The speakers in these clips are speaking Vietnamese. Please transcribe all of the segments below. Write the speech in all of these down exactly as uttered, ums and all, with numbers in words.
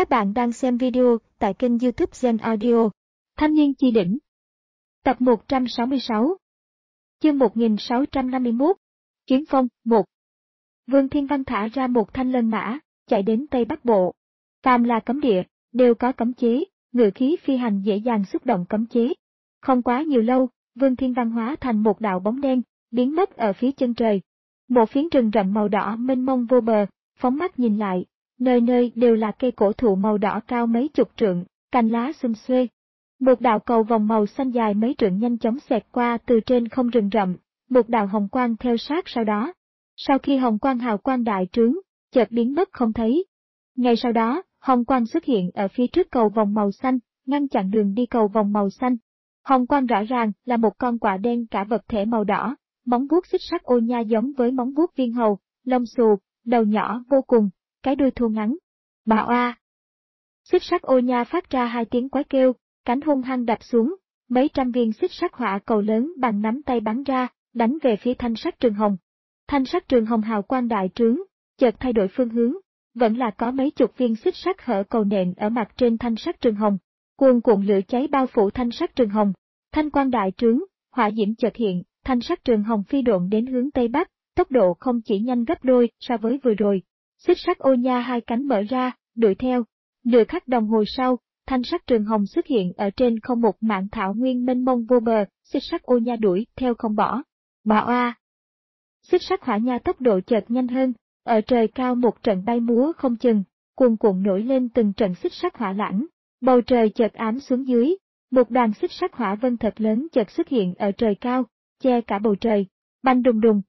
Các bạn đang xem video tại kênh YouTube Gen Audio. Thanh niên chi đỉnh. Tập một trăm sáu mươi sáu. Chương một nghìn sáu trăm năm mươi mốt. Chuyến phong, một. Vương Thiên Văn thả ra một thanh lân mã, chạy đến Tây Bắc Bộ. Phàm là cấm địa, đều có cấm chế, ngự khí phi hành dễ dàng xúc động cấm chế. Không quá nhiều lâu, Vương Thiên Văn hóa thành một đạo bóng đen, biến mất ở phía chân trời. Một phiến rừng rậm màu đỏ mênh mông vô bờ, phóng mắt nhìn lại, nơi nơi đều là cây cổ thụ màu đỏ cao mấy chục trượng, cành lá xum xuê. Một đạo cầu vòng màu xanh dài mấy trượng nhanh chóng xẹt qua từ trên không rừng rậm, một đạo hồng quang theo sát sau đó. Sau khi hồng quang hào quang đại trướng, chợt biến mất không thấy. Ngay sau đó, hồng quang xuất hiện ở phía trước cầu vòng màu xanh, ngăn chặn đường đi cầu vòng màu xanh. Hồng quang rõ ràng là một con quạ đen cả vật thể màu đỏ, móng vuốt xích sắt ô nha giống với móng vuốt viên hầu, lông xù, đầu nhỏ vô cùng, cái đuôi thô ngắn. Bà oa! Xích sắt ô nha phát ra hai tiếng quái kêu, cánh hung hăng đập xuống, mấy trăm viên xích sắt hỏa cầu lớn bằng nắm tay bắn ra, đánh về phía thanh sắt trường hồng. Thanh sắt trường hồng hào quang đại trướng, chợt thay đổi phương hướng, vẫn là có mấy chục viên xích sắt hở cầu nện ở mặt trên thanh sắt trường hồng. Cuồn cuộn lửa cháy bao phủ thanh sắt trường hồng, thanh quang đại trướng, hỏa diễm chợt hiện, thanh sắt trường hồng phi độn đến hướng tây bắc, tốc độ không chỉ nhanh gấp đôi so với vừa rồi. Xích sắt ô nha hai cánh mở ra, đuổi theo. Nửa khắc đồng hồ sau, thanh sắt trường hồng xuất hiện ở trên không một mảng thảo nguyên mênh mông vô bờ, xích sắt ô nha đuổi theo không bỏ. Bà oa! Xích sắt hỏa nha tốc độ chợt nhanh hơn, ở trời cao một trận bay múa không chừng, cuồn cuộn nổi lên từng trận xích sắt hỏa lãng. Bầu trời chợt ám xuống dưới, một đoàn xích sắt hỏa vân thật lớn chợt xuất hiện ở trời cao, che cả bầu trời. Bành đùng đùng.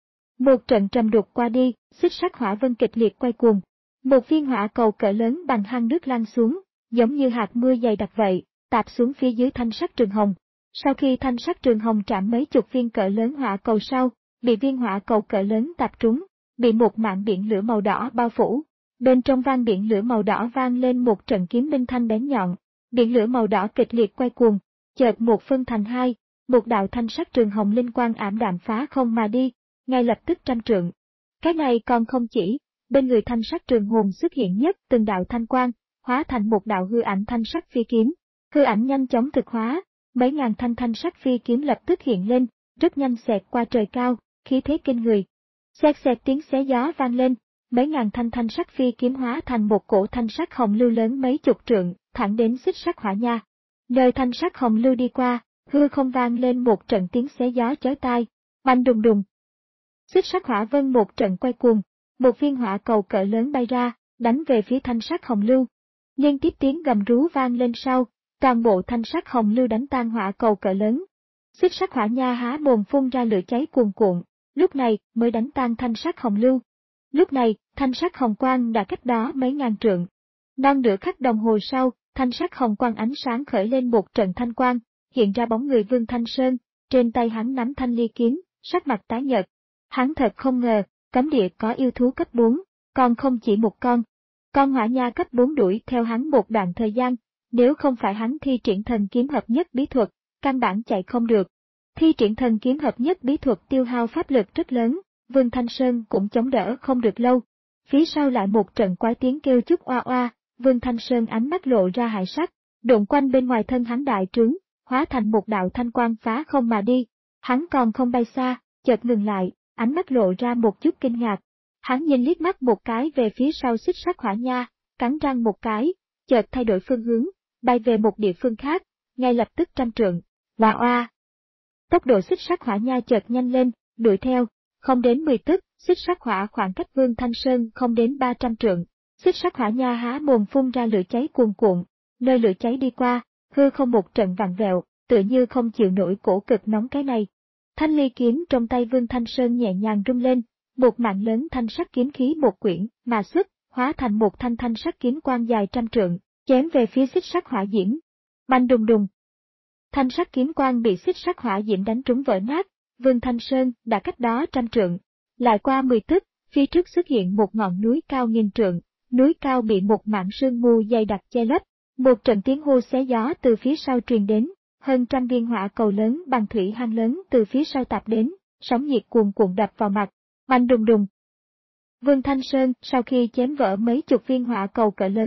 Một trận trầm đục qua đi, xích sắt hỏa vân kịch liệt quay cuồng. Một viên hỏa cầu cỡ lớn bằng hang nước lăn xuống, giống như hạt mưa dày đặc vậy, tạp xuống phía dưới thanh sắt trường hồng. Sau khi thanh sắt trường hồng chạm mấy chục viên cỡ lớn hỏa cầu sau, bị viên hỏa cầu cỡ lớn tạp trúng, bị một mảng biển lửa màu đỏ bao phủ. Bên trong van biển lửa màu đỏ vang lên một trận kiếm minh thanh bén nhọn, biển lửa màu đỏ kịch liệt quay cuồng, chợt một phân thành hai, một đạo thanh sắc trường hồng linh quang ảm đạm phá không mà đi, ngay lập tức trăm trượng. Cái này còn không chỉ, bên người thanh sắc trường hồn xuất hiện nhất từng đạo thanh quang, hóa thành một đạo hư ảnh thanh sắc phi kiếm. Hư ảnh nhanh chóng thực hóa, mấy ngàn thanh thanh sắc phi kiếm lập tức hiện lên, rất nhanh xẹt qua trời cao, khí thế kinh người. Xẹt xẹt tiếng xé gió vang lên. Mấy ngàn thanh thanh sắc phi kiếm hóa thành một cổ thanh sắc hồng lưu lớn mấy chục trượng, thẳng đến xích sắt hỏa nha. Nơi thanh sắc hồng lưu đi qua, hư không vang lên một trận tiếng xé gió chói tai, bành đùng đùng. Xích sắt hỏa vân một trận quay cuồng, một viên hỏa cầu cỡ lớn bay ra, đánh về phía thanh sắc hồng lưu. Liên tiếp tiếng gầm rú vang lên sau, toàn bộ thanh sắc hồng lưu đánh tan hỏa cầu cỡ lớn. Xích sắt hỏa nha há mồm phun ra lửa cháy cuồn cuộn, lúc này mới đánh tan thanh sắc hồng lưu. Lúc này, thanh sắc hồng quang đã cách đó mấy ngàn trượng. Non nửa khắc đồng hồ sau, thanh sắc hồng quang ánh sáng khởi lên một trận thanh quang, hiện ra bóng người Vương Thanh Sơn, trên tay hắn nắm thanh ly kiếm, sắc mặt tái nhợt. Hắn thật không ngờ, cấm địa có yêu thú cấp bốn, còn không chỉ một con. Con hỏa nha cấp bốn đuổi theo hắn một đoạn thời gian, nếu không phải hắn thi triển thần kiếm hợp nhất bí thuật, căn bản chạy không được. Thi triển thần kiếm hợp nhất bí thuật tiêu hao pháp lực rất lớn. Vương Thanh Sơn cũng chống đỡ không được lâu. Phía sau lại một trận quái tiếng kêu chút oa oa, Vương Thanh Sơn ánh mắt lộ ra hại sắc, đụng quanh bên ngoài thân hắn đại trướng, hóa thành một đạo thanh quang phá không mà đi. Hắn còn không bay xa, chợt ngừng lại, ánh mắt lộ ra một chút kinh ngạc. Hắn nhìn liếc mắt một cái về phía sau xích sắt hỏa nha, cắn răng một cái, chợt thay đổi phương hướng, bay về một địa phương khác, ngay lập tức trăm trượng. Oa oa! Tốc độ xích sắt hỏa nha chợt nhanh lên, đuổi theo. Không đến mười tức, xích sắt hỏa khoảng cách Vương Thanh Sơn không đến ba trăm trượng. Xích sắt hỏa nha há mồm phun ra lửa cháy cuồn cuộn, nơi lửa cháy đi qua, hư không một trận vặn vẹo, tựa như không chịu nổi cổ cực nóng cái này. Thanh ly kiếm trong tay Vương Thanh Sơn nhẹ nhàng rung lên, một mạng lớn thanh sắc kiếm khí một quyển mà xuất, hóa thành một thanh thanh sắc kiếm quang dài trăm trượng, chém về phía xích sắt hỏa diễm. Bành đùng đùng. Thanh sắc kiếm quang bị xích sắt hỏa diễm đánh trúng vỡ nát. Vương Thanh Sơn đã cách đó trăm trượng, lại qua mười tức, phía trước xuất hiện một ngọn núi cao nghìn trượng, núi cao bị một mảng sương mù dày đặc che lấp, một trận tiếng hô xé gió từ phía sau truyền đến, hơn trăm viên hỏa cầu lớn bằng thủy hang lớn từ phía sau tạt đến, sóng nhiệt cuồn cuộn đập vào mặt, bành đùng đùng. Vương Thanh Sơn sau khi chém vỡ mấy chục viên hỏa cầu cỡ lớn,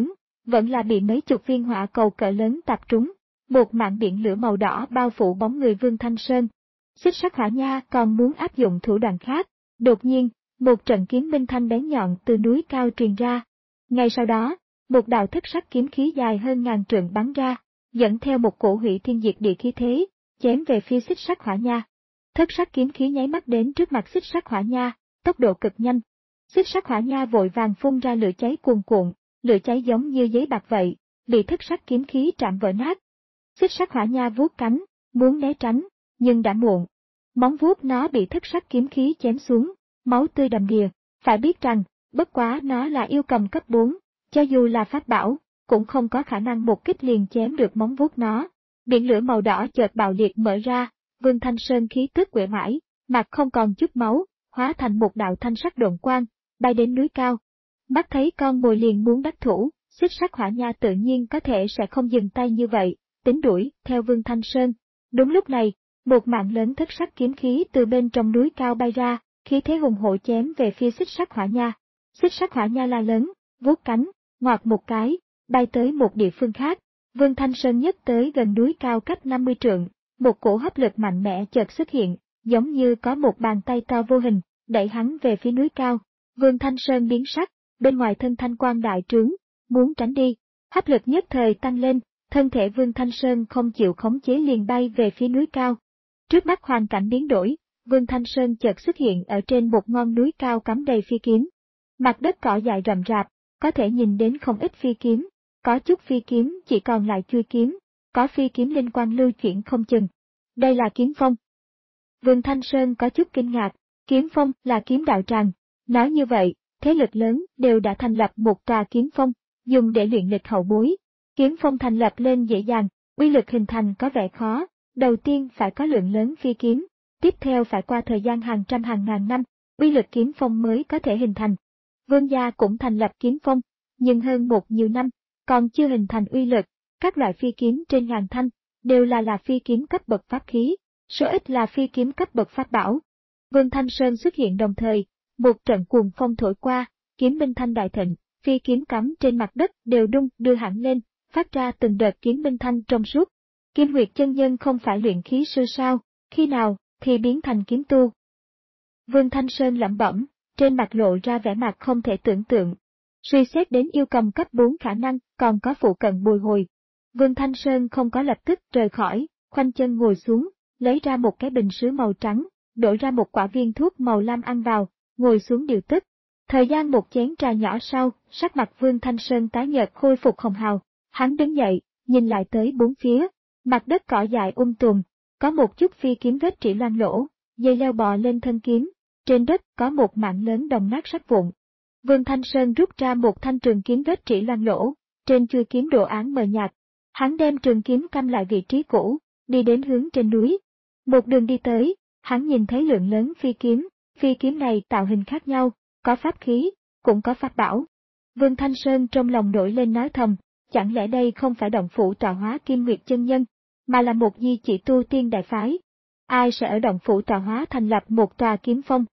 vẫn là bị mấy chục viên hỏa cầu cỡ lớn tạp trúng. Một mảng biển lửa màu đỏ bao phủ bóng người Vương Thanh Sơn. Xích Sắc Hỏa Nha còn muốn áp dụng thủ đoạn khác. Đột nhiên, một trận kiếm minh thanh bén nhọn từ núi cao truyền ra. Ngay sau đó, một đạo thất sắc kiếm khí dài hơn ngàn trượng bắn ra, dẫn theo một cổ hủy thiên diệt địa khí thế, chém về phía Xích Sắc Hỏa Nha. Thất sắc kiếm khí nháy mắt đến trước mặt Xích Sắc Hỏa Nha, tốc độ cực nhanh. Xích Sắc Hỏa Nha vội vàng phun ra lửa cháy cuồn cuộn, lửa cháy giống như giấy bạc vậy, bị thất sắc kiếm khí chạm vỡ nát. Xích Sắc Hỏa Nha vuốt cánh, muốn né tránh, nhưng đã muộn. Móng vuốt nó bị thất sắc kiếm khí chém xuống, máu tươi đầm đìa. Phải biết rằng, bất quá nó là yêu cầm cấp bốn, cho dù là pháp bảo, cũng không có khả năng một kích liền chém được móng vuốt nó. Biển lửa màu đỏ chợt bạo liệt mở ra, Vương Thanh Sơn khí tức uể oải, mặt không còn chút máu, hóa thành một đạo thanh sắc độn quang, bay đến núi cao. Mắt thấy con mồi liền muốn đắc thủ, Xích Sắc Hỏa Nha tự nhiên có thể sẽ không dừng tay như vậy, tính đuổi theo Vương Thanh Sơn. Đúng lúc này, một mạng lớn thất sắc kiếm khí từ bên trong núi cao bay ra, khí thế hùng hổ chém về phía Xích Sắc Hỏa Nha. Xích Sắc Hỏa Nha la lớn, vuốt cánh, ngoạc một cái, bay tới một địa phương khác. Vương Thanh Sơn nhất tới gần núi cao cách năm mươi trượng, một cổ hấp lực mạnh mẽ chợt xuất hiện, giống như có một bàn tay to vô hình, đẩy hắn về phía núi cao. Vương Thanh Sơn biến sắc, bên ngoài thân thanh quang đại trướng, muốn tránh đi, hấp lực nhất thời tăng lên, thân thể Vương Thanh Sơn không chịu khống chế liền bay về phía núi cao. Trước mắt hoàn cảnh biến đổi, Vương Thanh Sơn chợt xuất hiện ở trên một ngọn núi cao cắm đầy phi kiếm. Mặt đất cỏ dại rậm rạp, có thể nhìn đến không ít phi kiếm, có chút phi kiếm chỉ còn lại chui kiếm, có phi kiếm linh quang lưu chuyển không chừng. Đây là kiếm phong. Vương Thanh Sơn có chút kinh ngạc, kiếm phong là kiếm đạo tràng. Nói như vậy, thế lực lớn đều đã thành lập một tòa kiếm phong, dùng để luyện lịch hậu bối. Kiếm phong thành lập lên dễ dàng, uy lực hình thành có vẻ khó, đầu tiên phải có lượng lớn phi kiếm, tiếp theo phải qua thời gian hàng trăm hàng ngàn năm, uy lực kiếm phong mới có thể hình thành. Vương gia cũng thành lập kiếm phong, nhưng hơn một nhiều năm, còn chưa hình thành uy lực, các loại phi kiếm trên ngàn thanh, đều là là phi kiếm cấp bậc pháp khí, số ít là phi kiếm cấp bậc pháp bảo. Vương Thanh Sơn xuất hiện đồng thời, một trận cuồng phong thổi qua, kiếm minh thanh đại thịnh, phi kiếm cắm trên mặt đất đều đung đưa hẳn lên, phát ra từng đợt kiếm minh thanh trong suốt. Kim Nguyệt chân nhân không phải luyện khí sư sao, khi nào thì biến thành kiếm tu. Vương Thanh Sơn lẩm bẩm, trên mặt lộ ra vẻ mặt không thể tưởng tượng. Suy xét đến yêu cầm cấp bốn khả năng, còn có phụ cận bồi hồi. Vương Thanh Sơn không có lập tức rời khỏi, khoanh chân ngồi xuống, lấy ra một cái bình sứ màu trắng, đổ ra một quả viên thuốc màu lam ăn vào, ngồi xuống điều tức. Thời gian một chén trà nhỏ sau, sắc mặt Vương Thanh Sơn tái nhợt khôi phục hồng hào. Hắn đứng dậy, nhìn lại tới bốn phía, mặt đất cỏ dại um tùm, có một chút phi kiếm vết trĩ loang lỗ, dây leo bò lên thân kiếm, trên đất có một mảng lớn đồng nát sắt vụn. Vương Thanh Sơn rút ra một thanh trường kiếm vết trĩ loang lỗ, trên chui kiếm đồ án mờ nhạt. Hắn đem trường kiếm cắm lại vị trí cũ, đi đến hướng trên núi. Một đường đi tới, hắn nhìn thấy lượng lớn phi kiếm, phi kiếm này tạo hình khác nhau, có pháp khí, cũng có pháp bảo. Vương Thanh Sơn trong lòng nổi lên nói thầm, chẳng lẽ đây không phải động phủ tọa hóa Kim Nguyệt chân nhân, mà là một di chỉ tu tiên đại phái? Ai sẽ ở động phủ tọa hóa thành lập một tòa kiếm phong?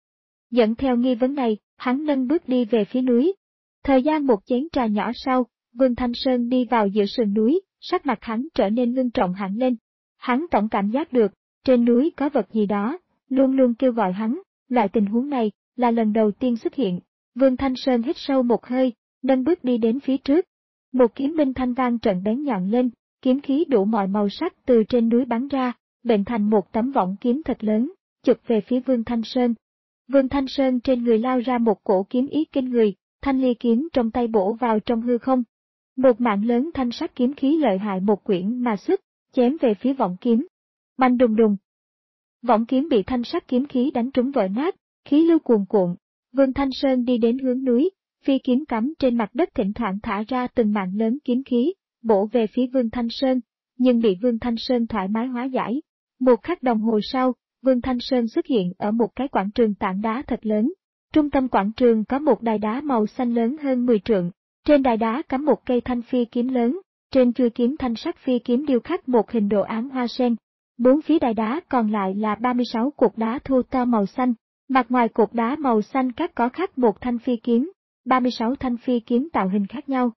Dẫn theo nghi vấn này, hắn nâng bước đi về phía núi. Thời gian một chén trà nhỏ sau, Vương Thanh Sơn đi vào giữa sườn núi, sắc mặt hắn trở nên ngưng trọng hẳn lên. Hắn tổng cảm giác được, trên núi có vật gì đó, luôn luôn kêu gọi hắn, loại tình huống này là lần đầu tiên xuất hiện. Vương Thanh Sơn hít sâu một hơi, nâng bước đi đến phía trước. Một kiếm minh thanh vang trận bén nhọn lên, kiếm khí đủ mọi màu sắc từ trên núi bắn ra, bệnh thành một tấm võng kiếm thật lớn, chụp về phía Vương Thanh Sơn. Vương Thanh Sơn trên người lao ra một cổ kiếm ý kinh người, thanh ly kiếm trong tay bổ vào trong hư không. Một mạng lớn thanh sắc kiếm khí lợi hại một quyển mà xuất, chém về phía võng kiếm. Bành đùng đùng. Võng kiếm bị thanh sắc kiếm khí đánh trúng vỡ nát, khí lưu cuồn cuộn. Vương Thanh Sơn đi đến hướng núi, phi kiếm cắm trên mặt đất thỉnh thoảng thả ra từng mạng lớn kiếm khí, bổ về phía Vương Thanh Sơn, nhưng bị Vương Thanh Sơn thoải mái hóa giải. Một khắc đồng hồ sau, Vương Thanh Sơn xuất hiện ở một cái quảng trường tảng đá thật lớn. Trung tâm quảng trường có một đài đá màu xanh lớn hơn mười trượng, trên đài đá cắm một cây thanh phi kiếm lớn, trên chuôi kiếm thanh sắc phi kiếm điêu khắc một hình đồ án hoa sen. Bốn phía đài đá còn lại là ba mươi sáu cục đá thô to màu xanh, mặt ngoài cục đá màu xanh các có khắc một thanh phi kiếm, ba mươi sáu thanh phi kiếm tạo hình khác nhau.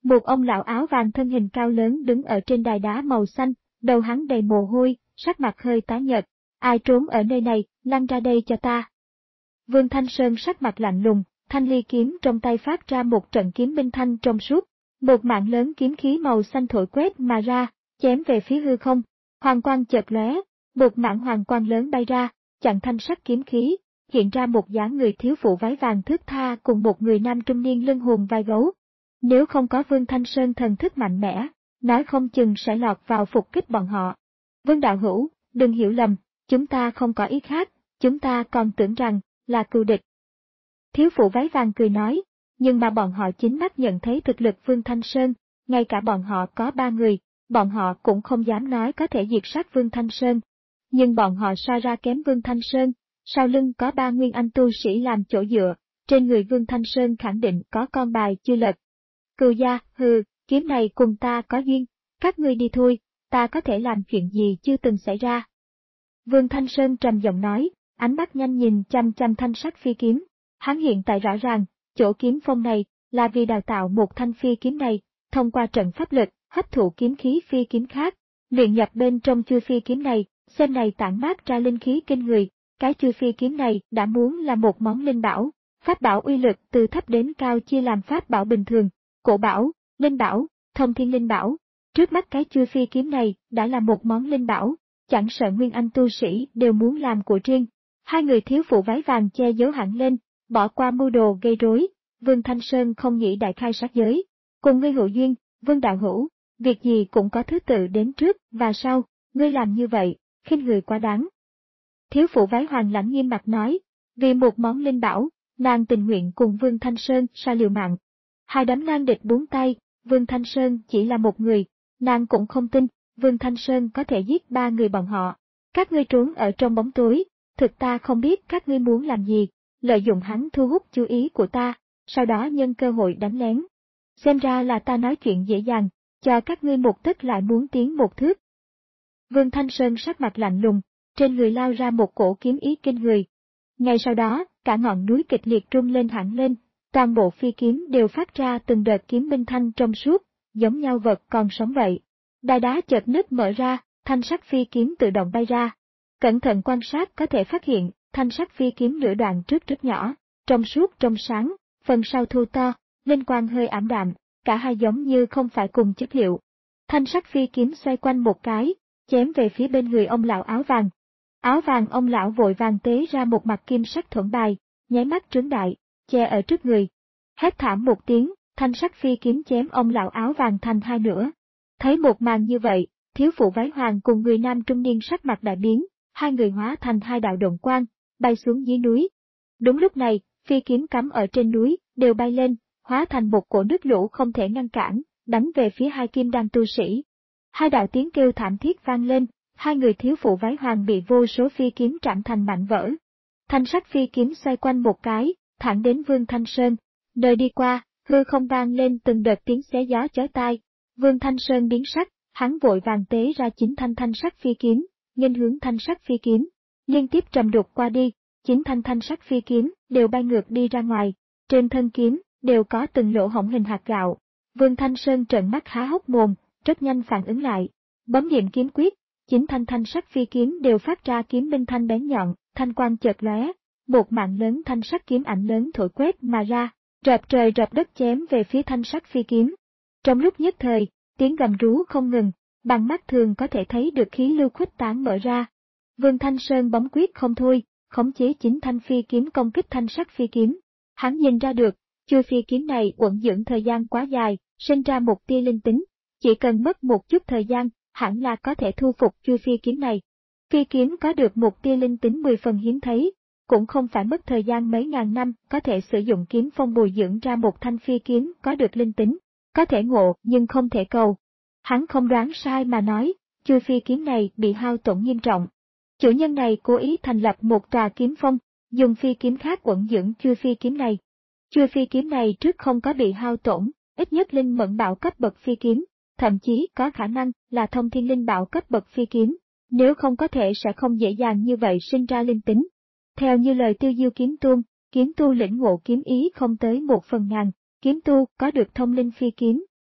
Một ông lão áo vàng thân hình cao lớn đứng ở trên đài đá màu xanh, đầu hắn đầy mồ hôi, sắc mặt hơi tái nhợt. Ai trốn ở nơi này, lăn ra đây cho ta. Vương Thanh Sơn sắc mặt lạnh lùng, thanh ly kiếm trong tay phát ra một trận kiếm minh thanh trong suốt. Một mạng lớn kiếm khí màu xanh thổi quét mà ra, chém về phía hư không. Hoàng quang chợt lóe, một mạng hoàng quang lớn bay ra, chặn thanh sắc kiếm khí, hiện ra một dáng người thiếu phụ váy vàng thướt tha cùng một người nam trung niên lưng hùm vai gấu. Nếu không có Vương Thanh Sơn thần thức mạnh mẽ, nói không chừng sẽ lọt vào phục kích bọn họ. Vương đạo hữu, đừng hiểu lầm, chúng ta không có ý khác, chúng ta còn tưởng rằng là cừu địch. Thiếu phụ váy vàng cười nói, nhưng mà bọn họ chính mắt nhận thấy thực lực Vương Thanh Sơn, ngay cả bọn họ có ba người, bọn họ cũng không dám nói có thể diệt sát Vương Thanh Sơn. Nhưng bọn họ so ra kém Vương Thanh Sơn, sau lưng có ba nguyên anh tu sĩ làm chỗ dựa, trên người Vương Thanh Sơn khẳng định có con bài chưa lật. Cừu gia, hừ, kiếm này cùng ta có duyên, các ngươi đi thôi, ta có thể làm chuyện gì chưa từng xảy ra. Vương Thanh Sơn trầm giọng nói, ánh mắt nhanh nhìn chăm chăm thanh sắc phi kiếm. Hắn hiện tại rõ ràng, chỗ kiếm phong này là vì đào tạo một thanh phi kiếm này, thông qua trận pháp lực, hấp thụ kiếm khí phi kiếm khác, luyện nhập bên trong chui phi kiếm này, xem này tản mát ra linh khí kinh người. Cái chui phi kiếm này đã muốn là một món linh bảo, pháp bảo uy lực từ thấp đến cao chia làm pháp bảo bình thường, cổ bảo, linh bảo, thông thiên linh bảo. Trước mắt cái chui phi kiếm này đã là một món linh bảo, chẳng sợ nguyên anh tu sĩ đều muốn làm của riêng. Hai người thiếu phụ váy vàng che giấu hẳn lên, bỏ qua mưu đồ gây rối. Vương Thanh Sơn không nghĩ đại khai sát giới. Cùng ngươi hữu duyên, Vương đạo hữu, việc gì cũng có thứ tự đến trước và sau, ngươi làm như vậy, khinh người quá đáng. Thiếu phụ váy hoàng lãnh nghiêm mặt nói, vì một món linh bảo, nàng tình nguyện cùng Vương Thanh Sơn sa liều mạng. Hai đám nan địch bốn tay, Vương Thanh Sơn chỉ là một người, nàng cũng không tin, Vương Thanh Sơn có thể giết ba người bọn họ. Các ngươi trốn ở trong bóng tối, thực ta không biết các ngươi muốn làm gì, lợi dụng hắn thu hút chú ý của ta, sau đó nhân cơ hội đánh lén. Xem ra là ta nói chuyện dễ dàng, cho các ngươi một tức lại muốn tiến một thước. Vương Thanh Sơn sắc mặt lạnh lùng, trên người lao ra một cổ kiếm ý kinh người. Ngay sau đó, cả ngọn núi kịch liệt rung lên hẳn lên, toàn bộ phi kiếm đều phát ra từng đợt kiếm minh thanh trong suốt, giống nhau vật còn sống vậy. Đài đá chợt nứt mở ra, thanh sắc phi kiếm tự động bay ra. Cẩn thận quan sát có thể phát hiện, thanh sắc phi kiếm nửa đoạn trước rất nhỏ, trong suốt trong sáng, phần sau thu to, linh quang hơi ảm đạm, cả hai giống như không phải cùng chất liệu. Thanh sắc phi kiếm xoay quanh một cái, chém về phía bên người ông lão áo vàng. Áo vàng ông lão vội vàng tế ra một mặt kim sắc thuẫn bài, nháy mắt trướng đại, che ở trước người. Hét thảm một tiếng, thanh sắc phi kiếm chém ông lão áo vàng thành hai nửa. Thấy một màn như vậy, thiếu phụ váy hoàng cùng người nam trung niên sắc mặt đại biến, hai người hóa thành hai đạo động quang, bay xuống dưới núi. Đúng lúc này, phi kiếm cắm ở trên núi, đều bay lên, hóa thành một cổ nước lũ không thể ngăn cản, đánh về phía hai kim đan tu sĩ. Hai đạo tiếng kêu thảm thiết vang lên, hai người thiếu phụ váy hoàng bị vô số phi kiếm trảm thành mảnh vỡ. Thanh sắc phi kiếm xoay quanh một cái, thẳng đến Vương Thanh Sơn. Nơi đi qua, hư không vang lên từng đợt tiếng xé gió chói tai. Vương Thanh Sơn biến sắc, hắn vội vàng tế ra chính thanh thanh sắc phi kiếm, nghênh hướng thanh sắc phi kiếm, liên tiếp trầm đục qua đi, chính thanh thanh sắc phi kiếm đều bay ngược đi ra ngoài, trên thân kiếm đều có từng lỗ hổng hình hạt gạo. Vương Thanh Sơn trợn mắt há hốc mồm, rất nhanh phản ứng lại, bấm niệm kiếm quyết, chính thanh thanh sắc phi kiếm đều phát ra kiếm minh thanh bén nhọn, thanh quang chợt lóe, một mạng lớn thanh sắc kiếm ảnh lớn thổi quét mà ra, rợp trời rợp đất chém về phía thanh sắc phi kiếm. Trong lúc nhất thời, tiếng gầm rú không ngừng, bằng mắt thường có thể thấy được khí lưu khuếch tán mở ra. Vương Thanh Sơn bấm quyết không thôi, khống chế chính thanh phi kiếm công kích thanh sắc phi kiếm. Hắn nhìn ra được, chui phi kiếm này uẩn dưỡng thời gian quá dài, sinh ra một tia linh tính, chỉ cần mất một chút thời gian, hẳn là có thể thu phục chui phi kiếm này. Phi kiếm có được một tia linh tính mười phần hiếm thấy, cũng không phải mất thời gian mấy ngàn năm có thể sử dụng kiếm phong bồi dưỡng ra một thanh phi kiếm có được linh tính, có thể ngộ nhưng không thể cầu. Hắn không đoán sai mà nói, chui phi kiếm này bị hao tổn nghiêm trọng. Chủ nhân này cố ý thành lập một tòa kiếm phong, dùng phi kiếm khác uẩn dưỡng chui phi kiếm này. Chui phi kiếm này trước không có bị hao tổn, ít nhất linh mẫn bảo cấp bậc phi kiếm, thậm chí có khả năng là thông thiên linh bảo cấp bậc phi kiếm, nếu không có thể sẽ không dễ dàng như vậy sinh ra linh tính. Theo như lời Tiêu Diêu kiếm tuôn, kiếm tu lĩnh ngộ kiếm ý không tới một phần ngàn, kiếm tu có được thông linh phi kiếm,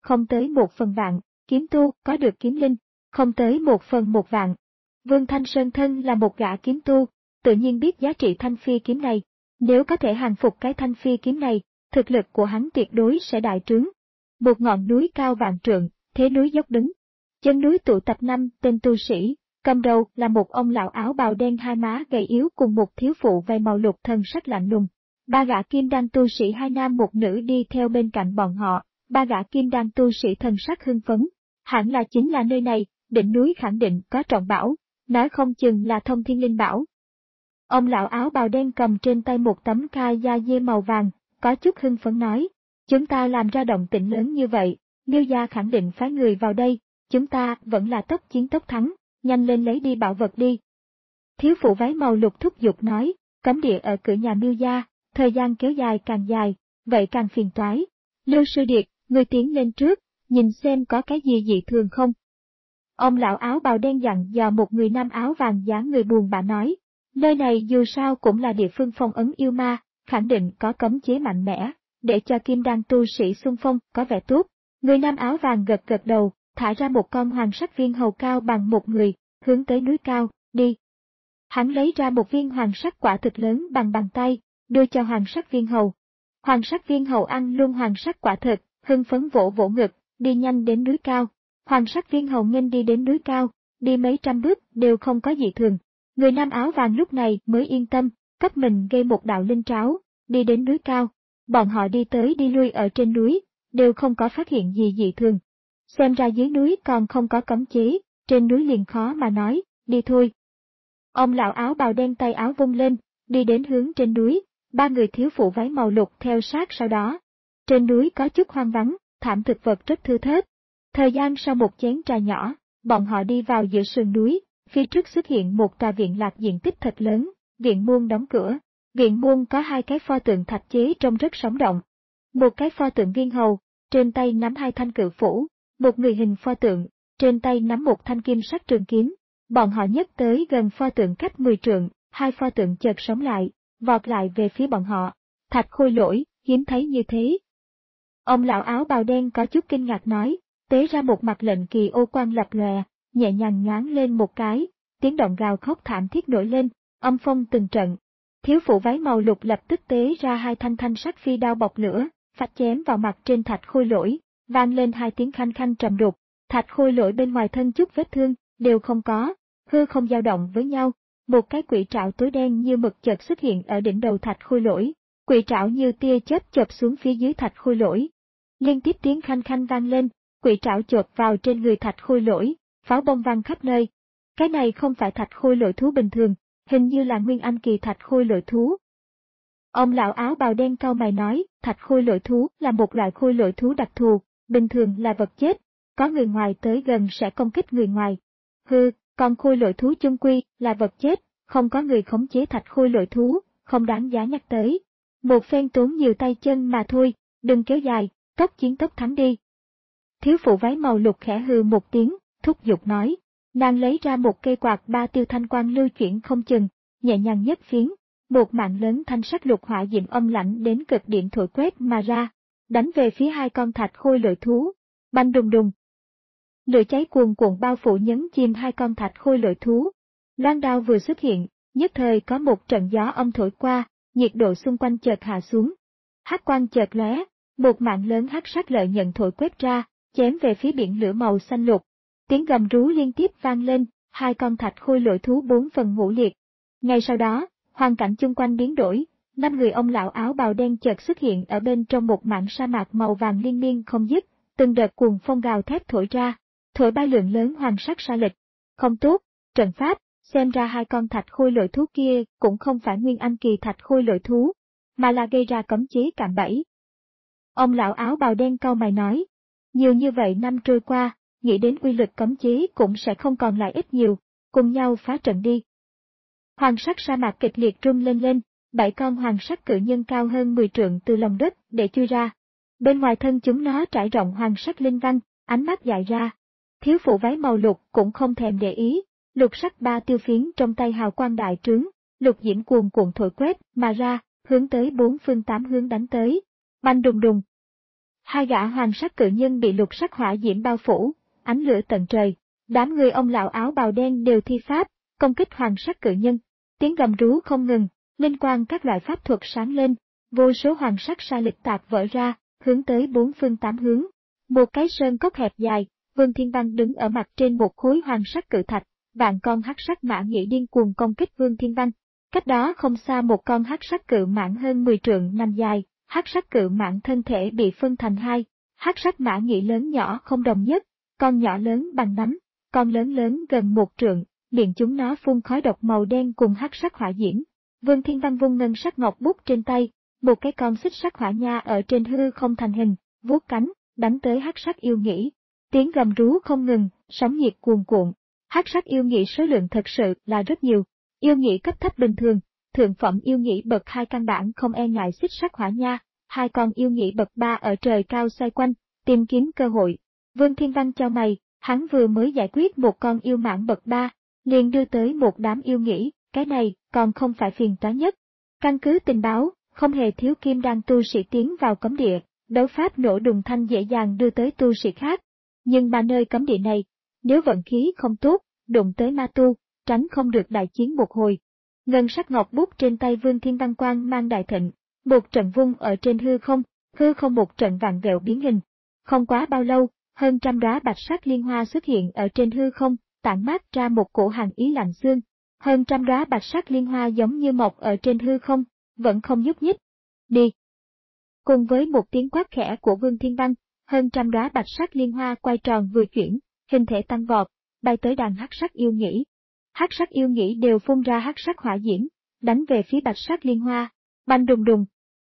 không tới một phần vạn, kiếm tu có được kiếm linh, không tới một phần một vạn. Vương Thanh Sơn thân là một gã kiếm tu, tự nhiên biết giá trị thanh phi kiếm này. Nếu có thể hàng phục cái thanh phi kiếm này, thực lực của hắn tuyệt đối sẽ đại trướng. Một ngọn núi cao vạn trượng, thế núi dốc đứng. Chân núi tụ tập năm tên tu sĩ, cầm đầu là một ông lão áo bào đen hai má gầy yếu cùng một thiếu phụ vây màu lục thần sắc lạnh lùng. Ba gã kim đan tu sĩ hai nam một nữ đi theo bên cạnh bọn họ, ba gã kim đan tu sĩ thần sắc hưng phấn. Hẳn là chính là nơi này, đỉnh núi khẳng định có trọng bảo, nói không chừng là thông thiên linh bảo. Ông lão áo bào đen cầm trên tay một tấm ca da dê màu vàng, có chút hưng phấn nói, chúng ta làm ra động tĩnh lớn như vậy, Miêu gia khẳng định phái người vào đây, chúng ta vẫn là tốc chiến tốc thắng, nhanh lên lấy đi bảo vật đi. Thiếu phụ váy màu lục thúc giục nói, cấm địa ở cửa nhà Miêu gia, thời gian kéo dài càng dài, vậy càng phiền toái. Lưu Sư Điệt, người tiến lên trước, nhìn xem có cái gì dị thường không. Ông lão áo bào đen dặn dò một người nam áo vàng dáng người buồn bã nói, nơi này dù sao cũng là địa phương phong ấn yêu ma, khẳng định có cấm chế mạnh mẽ, để cho kim đan tu sĩ xung phong có vẻ tốt. Người nam áo vàng gật gật đầu, thả ra một con hoàng sắc viên hầu cao bằng một người, hướng tới núi cao, đi. Hắn lấy ra một viên hoàng sắc quả thực lớn bằng bàn tay, đưa cho hoàng sắc viên hầu. Hoàng sắc viên hầu ăn luôn hoàng sắc quả thực, hưng phấn vỗ vỗ ngực, đi nhanh đến núi cao. Hoàng sắc viên hầu nghênh đi đến núi cao, đi mấy trăm bước đều không có gì thường. Người nam áo vàng lúc này mới yên tâm, cấp mình gây một đạo linh tráo, đi đến núi cao. Bọn họ đi tới đi lui ở trên núi, đều không có phát hiện gì dị thường. Xem ra dưới núi còn không có cấm chế, trên núi liền khó mà nói, đi thôi. Ông lão áo bào đen tay áo vung lên, đi đến hướng trên núi, ba người thiếu phụ váy màu lục theo sát sau đó. Trên núi có chút hoang vắng, thảm thực vật rất thưa thớt. Thời gian sau một chén trà nhỏ, bọn họ đi vào giữa sườn núi, phía trước xuất hiện một tòa viện lạc diện tích thật lớn, viện muôn đóng cửa. Viện muôn có hai cái pho tượng thạch chế trông rất sống động. Một cái pho tượng viên hầu, trên tay nắm hai thanh cự phủ, một người hình pho tượng, trên tay nắm một thanh kim sắc trường kiếm. Bọn họ nhấc tới gần pho tượng cách mười trượng, hai pho tượng chợt sống lại, vọt lại về phía bọn họ. Thạch Khôi Lỗi, hiếm thấy như thế. Ông lão áo bào đen có chút kinh ngạc nói, tế ra một mặt lệnh kỳ ô quang lập lòe, nhẹ nhàng nhoáng lên một cái, tiếng động gào khóc thảm thiết nổi lên, âm phong từng trận. Thiếu phụ váy màu lục lập tức tế ra hai thanh thanh sắc phi đao bọc lửa, phách chém vào mặt trên Thạch Khôi Lỗi, vang lên hai tiếng khanh khanh trầm đục. Thạch Khôi Lỗi bên ngoài thân chút vết thương đều không có, hư không dao động với nhau. Một cái quỷ trảo tối đen như mực chợt xuất hiện ở đỉnh đầu Thạch Khôi Lỗi, quỷ trảo như tia chớp chộp xuống phía dưới Thạch Khôi Lỗi. Liên tiếp tiếng khanh khanh vang lên, quỷ trảo chộp vào trên người Thạch Khôi Lỗi, pháo bông văng khắp nơi. Cái này không phải Thạch Khôi Lỗi thú bình thường, hình như là nguyên anh kỳ Thạch Khôi Lỗi thú. Ông lão áo bào đen cau mày nói, Thạch Khôi Lỗi thú là một loại khôi lỗi thú đặc thù, bình thường là vật chết, có người ngoài tới gần sẽ công kích người ngoài. Hừ, còn khôi lỗi thú chung quy là vật chết, không có người khống chế Thạch Khôi Lỗi thú, không đáng giá nhắc tới. Một phen tốn nhiều tay chân mà thôi, đừng kéo dài, tốc chiến tốc thắng đi. Thiếu phụ váy màu lục khẽ hừ một tiếng, thúc giục nói. Nàng lấy ra một cây quạt ba tiêu thanh quang lưu chuyển không chừng, nhẹ nhàng nhấc phiến, một mạng lớn thanh sắc lục hỏa diệm âm lãnh đến cực điểm thổi quét mà ra, đánh về phía hai con Thạch Khôi Lỗi thú. Banh đùng đùng. Lửa cháy cuồn cuộn bao phủ nhấn chìm hai con Thạch Khôi Lỗi thú. Loan đao vừa xuất hiện, nhất thời có một trận gió âm thổi qua, nhiệt độ xung quanh chợt hạ xuống. Hắc quang chợt lóe, một mạng lớn hắc sắc lợi nhận thổi quét ra, chém về phía biển lửa màu xanh lục. Tiếng gầm rú liên tiếp vang lên, hai con Thạch Khôi Lỗi thú bốn phần ngũ liệt. Ngay sau đó, hoàn cảnh chung quanh biến đổi, năm người ông lão áo bào đen chợt xuất hiện ở bên trong một mảng sa mạc màu vàng liên miên không dứt, từng đợt cuồng phong gào thét thổi ra, thổi bay lượng lớn hoàng sắc sa lịch. Không tốt, trận pháp, xem ra hai con Thạch Khôi Lỗi thú kia cũng không phải nguyên anh kỳ Thạch Khôi Lỗi thú, mà là gây ra cấm chế cạm bẫy. Ông lão áo bào đen cau mày nói, nhiều như vậy năm trôi qua, nghĩ đến uy lực cấm chế cũng sẽ không còn lại ít nhiều, cùng nhau phá trận đi. Hoàng sắc sa mạc kịch liệt rung lên lên, bảy con hoàng sắc cự nhân cao hơn mười trượng từ lòng đất để chui ra. Bên ngoài thân chúng nó trải rộng hoàng sắc linh văn, ánh mắt dại ra. Thiếu phụ váy màu lục cũng không thèm để ý, lục sắc ba tiêu phiến trong tay hào quang đại trướng, lục diễm cuồn cuộn thổi quét mà ra, hướng tới bốn phương tám hướng đánh tới. Banh đùng đùng. Hai gã hoàng sắc cự nhân bị lục sắc hỏa diễm bao phủ, ánh lửa tận trời. Đám người ông lão áo bào đen đều thi pháp, công kích hoàng sắc cự nhân. Tiếng gầm rú không ngừng, linh quang các loại pháp thuật sáng lên, vô số hoàng sắc sa lịch tạc vỡ ra, hướng tới bốn phương tám hướng. Một cái sơn cốc hẹp dài, Vương Thiên Văn đứng ở mặt trên một khối hoàng sắc cự thạch, vạn con hắc sắc mã nhĩ điên cuồng công kích Vương Thiên Văn. Cách đó không xa một con hắc sắc cự mãng hơn mười trượng nằm dài, hắc sắc cự mãng thân thể bị phân thành hai, hắc sắc mã nhĩ lớn nhỏ không đồng nhất, con nhỏ lớn bằng nắm, con lớn lớn gần một trượng, miệng chúng nó phun khói độc màu đen cùng hắc sắc hỏa diễm. Vương Thiên Văn vung ngân sắc ngọc bút trên tay, một cái con xích sắc hỏa nha ở trên hư không thành hình, vuốt cánh, đánh tới hắc sắc yêu nghĩ. Tiếng gầm rú không ngừng, sóng nhiệt cuồn cuộn. Hắc sắc yêu nghĩ số lượng thật sự là rất nhiều. Yêu nghĩ cấp thấp bình thường, thượng phẩm yêu nghĩ bậc hai căn bản không e ngại xích sắc hỏa nha, hai con yêu nghĩ bậc ba ở trời cao xoay quanh, tìm kiếm cơ hội. Vương Thiên Văn chau mày, hắn vừa mới giải quyết một con yêu mãng bậc ba, liền đưa tới một đám yêu nghĩ, cái này còn không phải phiền toái nhất. Căn cứ tình báo, không hề thiếu kim đan tu sĩ tiến vào cấm địa, đấu pháp nổ đùng thanh dễ dàng đưa tới tu sĩ khác. Nhưng mà nơi cấm địa này, nếu vận khí không tốt, đụng tới ma tu, tránh không được đại chiến một hồi. Ngân sắc ngọc bút trên tay Vương Thiên Văn quang mang đại thịnh, một trận vung ở trên hư không, hư không một trận vạn vẹo biến hình. Không quá bao lâu, hơn trăm đóa bạch sắc liên hoa xuất hiện ở trên hư không, tản mát ra một cổ hàn ý lạnh xương. Hơn trăm đóa bạch sắc liên hoa giống như mọc ở trên hư không, vẫn không nhúc nhích. Đi! Cùng với một tiếng quát khẽ của Vương Thiên Văn, hơn trăm đóa bạch sắc liên hoa quay tròn vừa chuyển, hình thể tăng vọt, bay tới đàn hắc sắc yêu nghĩ. Hắc sắc yêu nghĩ đều phun ra hắc sắc hỏa diễm, đánh về phía bạch sắc liên hoa, banh đùng đùng.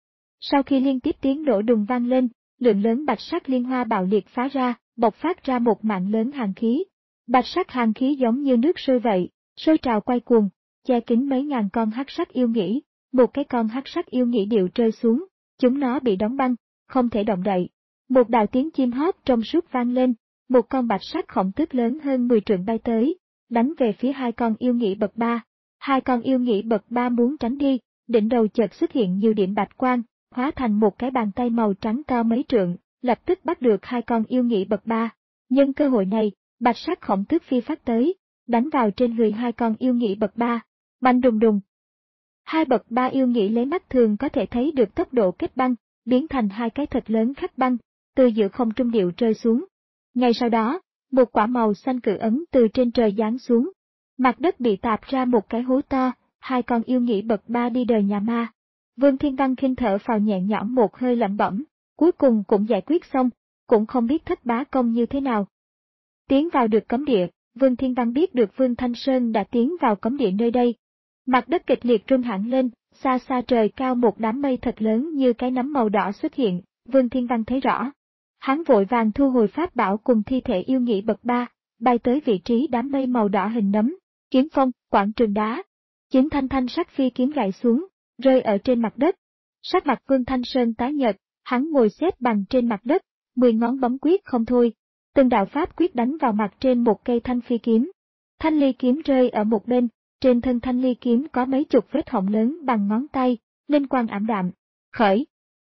Sau khi liên tiếp tiếng nổ đùng vang lên, lượng lớn bạch sắc liên hoa bạo liệt phá ra, bộc phát ra một mạng lớn hàn khí. Bạch sắc hàn khí giống như nước sôi vậy, sôi trào quay cuồng, che kín mấy ngàn con hắc sắc yêu nghĩ. Một cái con hắc sắc yêu nghĩ điệu rơi xuống, chúng nó bị đóng băng, không thể động đậy. Một đạo tiếng chim hót trong suốt vang lên, một con bạch sắc khổng tước lớn hơn mười trượng bay tới, đánh về phía hai con yêu nghĩ bậc ba. Hai con yêu nghĩ bậc ba muốn tránh đi, đỉnh đầu chợt xuất hiện nhiều điểm bạch quang, hóa thành một cái bàn tay màu trắng cao mấy trượng, lập tức bắt được hai con yêu nghĩ bậc ba. Nhân cơ hội này, bạch sắc khổng tước phi phát tới, đánh vào trên người hai con yêu nghĩ bậc ba, banh đùng đùng. Hai bậc ba yêu nghĩ lấy mắt thường có thể thấy được tốc độ kết băng, biến thành hai cái thật lớn khắc băng, từ giữa không trung điệu rơi xuống. Ngay sau đó, một quả màu xanh cự ấn từ trên trời giáng xuống. Mặt đất bị tạp ra một cái hố to, hai con yêu nghĩ bậc ba đi đời nhà ma. Vương Thiên Văn khinh thở phào nhẹ nhõm một hơi lẩm bẩm, cuối cùng cũng giải quyết xong, cũng không biết thất bá công như thế nào. Tiến vào được cấm địa, Vương Thiên Văn biết được Vương Thanh Sơn đã tiến vào cấm địa nơi đây. Mặt đất kịch liệt rung hẳn lên, xa xa trời cao một đám mây thật lớn như cái nấm màu đỏ xuất hiện, Vương Thiên Văn thấy rõ. Hắn vội vàng thu hồi pháp bảo cùng thi thể yêu nghĩ bậc ba, bay tới vị trí đám mây màu đỏ hình nấm, kiếm phong, quảng trường đá. Chín thanh thanh sắc phi kiếm gãy xuống, rơi ở trên mặt đất. Sắc mặt Vương Thanh Sơn tái nhợt, hắn ngồi xếp bằng trên mặt đất, mười ngón bấm quyết không thôi. Từng đạo pháp quyết đánh vào mặt trên một cây thanh phi kiếm. Thanh ly kiếm rơi ở một bên, trên thân thanh ly kiếm có mấy chục vết hổng lớn bằng ngón tay, linh quang ảm đạm. Khởi!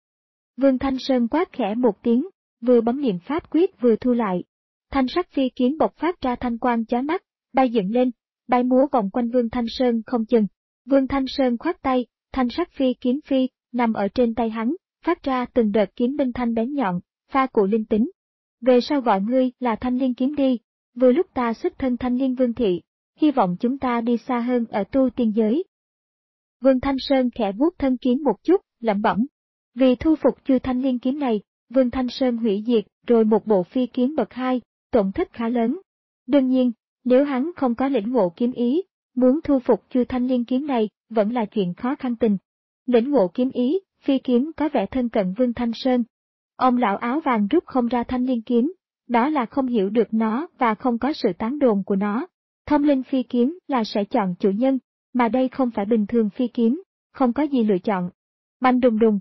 Vương Thanh Sơn quát khẽ một tiếng, vừa bấm niệm pháp quyết vừa thu lại. Thanh sắc phi kiếm bộc phát ra thanh quang chói mắt, bay dựng lên, bay múa vòng quanh Vương Thanh Sơn không chừng. Vương Thanh Sơn khoát tay, thanh sắc phi kiếm phi, nằm ở trên tay hắn, phát ra từng đợt kiếm binh thanh bén nhọn, pha cụ linh tính. Về sau gọi ngươi là Thanh Liên kiếm đi, vừa lúc ta xuất thân Thanh Liên Vương thị, hy vọng chúng ta đi xa hơn ở tu tiên giới. Vương Thanh Sơn khẽ vuốt thân kiếm một chút, lẩm bẩm. Vì thu phục chư Thanh Liên kiếm này, Vương Thanh Sơn hủy diệt rồi một bộ phi kiếm bậc hai, tổn thất khá lớn. Đương nhiên, nếu hắn không có lĩnh ngộ kiếm ý, muốn thu phục chư Thanh Liên kiếm này vẫn là chuyện khó khăn tình. Lĩnh ngộ kiếm ý, phi kiếm có vẻ thân cận Vương Thanh Sơn. Ông lão áo vàng rút không ra Thanh Liên kiếm, đó là không hiểu được nó và không có sự tán đồn của nó. Thông linh phi kiếm là sẽ chọn chủ nhân, mà đây không phải bình thường phi kiếm, không có gì lựa chọn. Banh đùng đùng.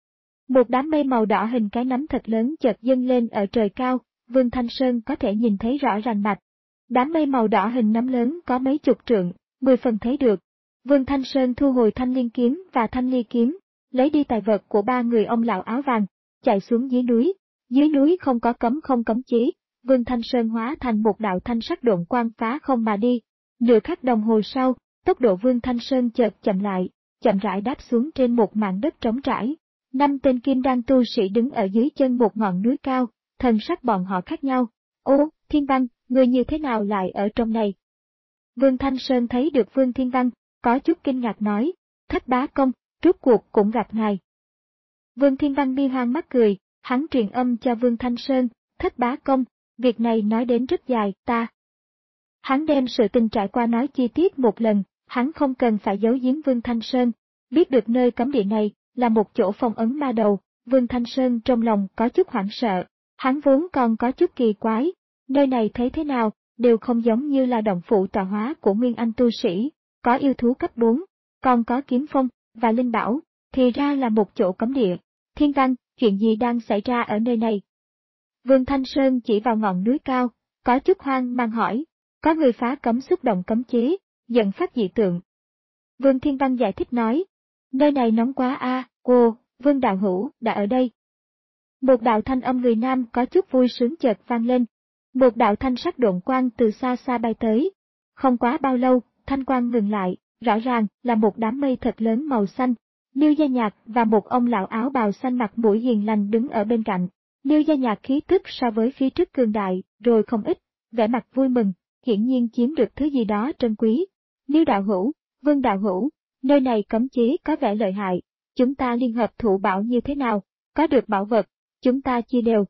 Một đám mây màu đỏ hình cái nắm thật lớn chợt dâng lên ở trời cao, Vương Thanh Sơn có thể nhìn thấy rõ ràng mạch. Đám mây màu đỏ hình nắm lớn có mấy chục trượng, mười phần thấy được. Vương Thanh Sơn thu hồi Thanh Liên kiếm và Thanh Ly kiếm, lấy đi tài vật của ba người ông lão áo vàng, chạy xuống dưới núi, Dưới núi không có cấm không cấm chí, Vương Thanh Sơn hóa thành một đạo thanh sắc độn quang phá không mà đi. Nửa khắc đồng hồ sau, tốc độ Vương Thanh Sơn chợt chậm lại, chậm rãi đáp xuống trên một mảng đất trống trải. Năm tên kim đan tu sĩ đứng ở dưới chân một ngọn núi cao, thần sắc bọn họ khác nhau. Ô, Thiên Văn, người như thế nào lại ở trong này? Vương Thanh Sơn thấy được Vương Thiên Văn, có chút kinh ngạc nói, Thất bá công, rốt cuộc cũng gặp ngài. Vương Thiên Văn mi hoang mắt cười, hắn truyền âm cho Vương Thanh Sơn, Thất bá công, việc này nói đến rất dài, ta. Hắn đem sự tình trải qua nói chi tiết một lần, hắn không cần phải giấu giếm Vương Thanh Sơn, biết được nơi cấm địa này là một chỗ phong ấn ma đầu, Vương Thanh Sơn trong lòng có chút hoảng sợ, hắn vốn còn có chút kỳ quái, nơi này thấy thế nào, đều không giống như là động phủ tọa hóa của Nguyên Anh tu sĩ, có yêu thú cấp bốn, còn có kiếm phong, và linh bảo, thì ra là một chỗ cấm địa. Thiên Văn, chuyện gì đang xảy ra ở nơi này? Vương Thanh Sơn chỉ vào ngọn núi cao, có chút hoang mang hỏi, có người phá cấm xúc động cấm chế, dẫn phát dị tượng. Vương Thiên Văn giải thích nói, nơi này nóng quá a, à, cô, Vương đạo hữu, đã ở đây. Một đạo thanh âm người nam có chút vui sướng chợt vang lên. Một đạo thanh sắc độn quang từ xa xa bay tới. Không quá bao lâu, thanh quang ngừng lại, rõ ràng là một đám mây thật lớn màu xanh. Niêu Gia Nhạc và một ông lão áo bào xanh mặt mũi hiền lành đứng ở bên cạnh. Niêu Gia Nhạc khí tức so với phía trước cường đại, rồi không ít, vẻ mặt vui mừng, hiển nhiên chiếm được thứ gì đó trân quý. Niêu đạo hữu, Vương đạo hữu, nơi này cấm chế có vẻ lợi hại, chúng ta liên hợp thụ bảo như thế nào, có được bảo vật, chúng ta chia đều.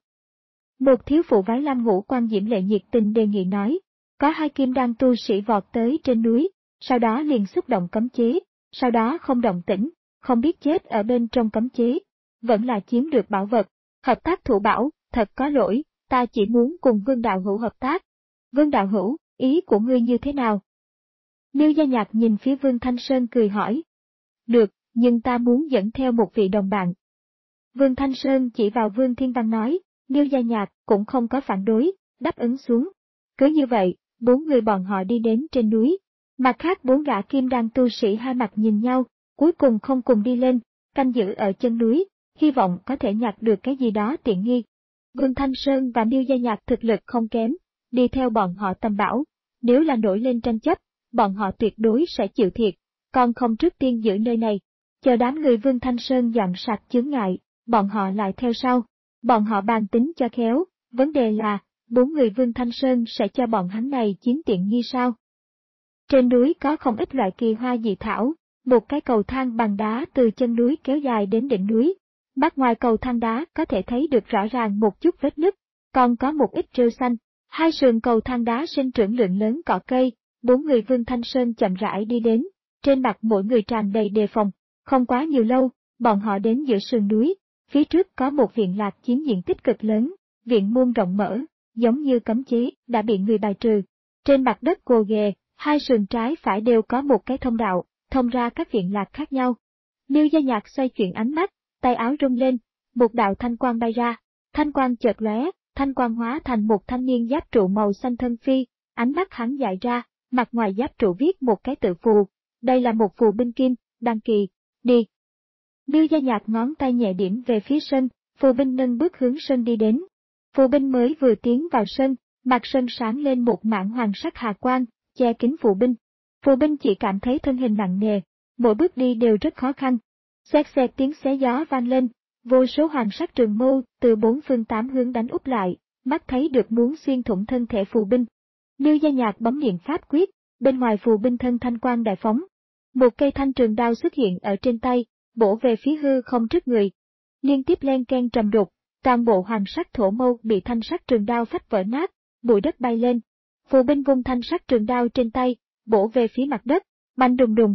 Một thiếu phụ váy lam ngũ quan diễm lệ nhiệt tình đề nghị nói, có hai kim đan tu sĩ vọt tới trên núi, sau đó liền xúc động cấm chế, sau đó không động tĩnh, không biết chết ở bên trong cấm chế, vẫn là chiếm được bảo vật, hợp tác thụ bảo, thật có lỗi, ta chỉ muốn cùng Vương đạo hữu hợp tác. Vương đạo hữu, ý của ngươi như thế nào? Niêu Gia Nhạc nhìn phía Vương Thanh Sơn cười hỏi. Được, nhưng ta muốn dẫn theo một vị đồng bạn. Vương Thanh Sơn chỉ vào Vương Thiên Văn nói, Niêu Gia Nhạc cũng không có phản đối, đáp ứng xuống. Cứ như vậy, bốn người bọn họ đi đến trên núi. Mặt khác bốn gã kim đan tu sĩ hai mặt nhìn nhau, cuối cùng không cùng đi lên, canh giữ ở chân núi, hy vọng có thể nhặt được cái gì đó tiện nghi. Vương Thanh Sơn và Niêu Gia Nhạc thực lực không kém, đi theo bọn họ tầm bảo, nếu là nổi lên tranh chấp, bọn họ tuyệt đối sẽ chịu thiệt, còn không trước tiên giữ nơi này, chờ đám người Vương Thanh Sơn dọn sạch chướng ngại, bọn họ lại theo sau, bọn họ bàn tính cho khéo, vấn đề là, bốn người Vương Thanh Sơn sẽ cho bọn hắn này chiếm tiện nghi sao? Trên núi có không ít loại kỳ hoa dị thảo, một cái cầu thang bằng đá từ chân núi kéo dài đến đỉnh núi, mắt ngoài cầu thang đá có thể thấy được rõ ràng một chút vết nứt, còn có một ít rêu xanh, hai sườn cầu thang đá sinh trưởng lượng lớn cỏ cây. Bốn người Vương Thanh Sơn chậm rãi đi đến, trên mặt mỗi người tràn đầy đề phòng, không quá nhiều lâu, bọn họ đến giữa sườn núi, phía trước có một viện lạc chiếm diện tích cực lớn, viện môn rộng mở, giống như cấm chế, đã bị người bài trừ. Trên mặt đất gồ ghề, hai sườn trái phải đều có một cái thông đạo, thông ra các viện lạc khác nhau. Niêu Gia Nhạc xoay chuyển ánh mắt, tay áo rung lên, một đạo thanh quang bay ra, thanh quang chợt lóe, thanh quang hóa thành một thanh niên giáp trụ màu xanh thân phi, ánh mắt hắn dại ra. Mặt ngoài giáp trụ viết một cái tự phù, đây là một phù binh kim, đăng kỳ, đi. Niêu Gia Nhạc ngón tay nhẹ điểm về phía sân, phù binh nâng bước hướng sân đi đến. Phù binh mới vừa tiến vào sân, mặt sân sáng lên một mảng hoàng sắc hà quang, che kín phù binh. Phù binh chỉ cảm thấy thân hình nặng nề, mỗi bước đi đều rất khó khăn. Xẹt xẹt tiếng xé gió vang lên, vô số hoàng sắc trường mâu từ bốn phương tám hướng đánh úp lại, mắt thấy được muốn xuyên thủng thân thể phù binh. Niêu Gia Nhạc bấm niệm pháp quyết, bên ngoài phù binh thân thanh quang đại phóng. Một cây thanh trường đao xuất hiện ở trên tay, bổ về phía hư không trước người. Liên tiếp len ken trầm đục, toàn bộ hoàng sắc thổ mâu bị thanh sắc trường đao phách vỡ nát, bụi đất bay lên. Phù binh vung thanh sắc trường đao trên tay, bổ về phía mặt đất, bành đùng đùng.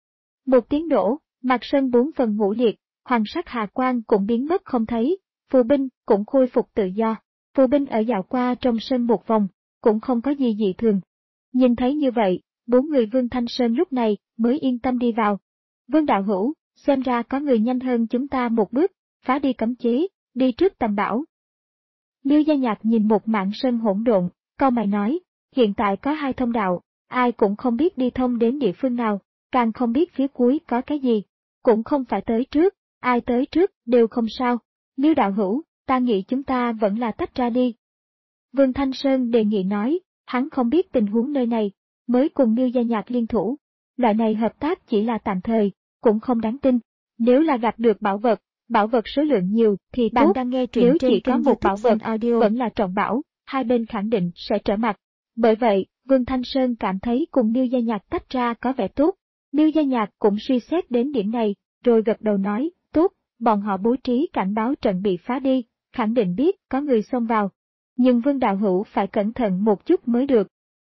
Một tiếng nổ, mặt sân bốn phần ngũ liệt, hoàng sắc hà quang cũng biến mất không thấy, phù binh cũng khôi phục tự do. Phù binh ở dạo qua trong sân một vòng, cũng không có gì dị thường. Nhìn thấy như vậy, bốn người Vương Thanh Sơn lúc này mới yên tâm đi vào. Vương đạo hữu, xem ra có người nhanh hơn chúng ta một bước, phá đi cấm chế, đi trước tầm bảo. Niêu Gia Nhạc nhìn một mảng sân hỗn độn, cau mày nói, hiện tại có hai thông đạo, ai cũng không biết đi thông đến địa phương nào, càng không biết phía cuối có cái gì, cũng không phải tới trước, ai tới trước đều không sao. Niêu đạo hữu, ta nghĩ chúng ta vẫn là tách ra đi. Vương Thanh Sơn đề nghị nói, hắn không biết tình huống nơi này, mới cùng Miêu Gia Nhạc liên thủ. Loại này hợp tác chỉ là tạm thời, cũng không đáng tin. Nếu là gặp được bảo vật, bảo vật số lượng nhiều thì Bạn tốt, đang nghe truyện nếu trên chỉ có kênh một bảo YouTube vật Audio. vẫn là trọng bảo, hai bên khẳng định sẽ trở mặt. Bởi vậy, Vương Thanh Sơn cảm thấy cùng Miêu Gia Nhạc tách ra có vẻ tốt. Miêu Gia Nhạc cũng suy xét đến điểm này, rồi gật đầu nói, tốt, bọn họ bố trí cảnh báo trận bị phá đi, khẳng định biết có người xông vào. Nhưng Vương đạo hữu phải cẩn thận một chút mới được.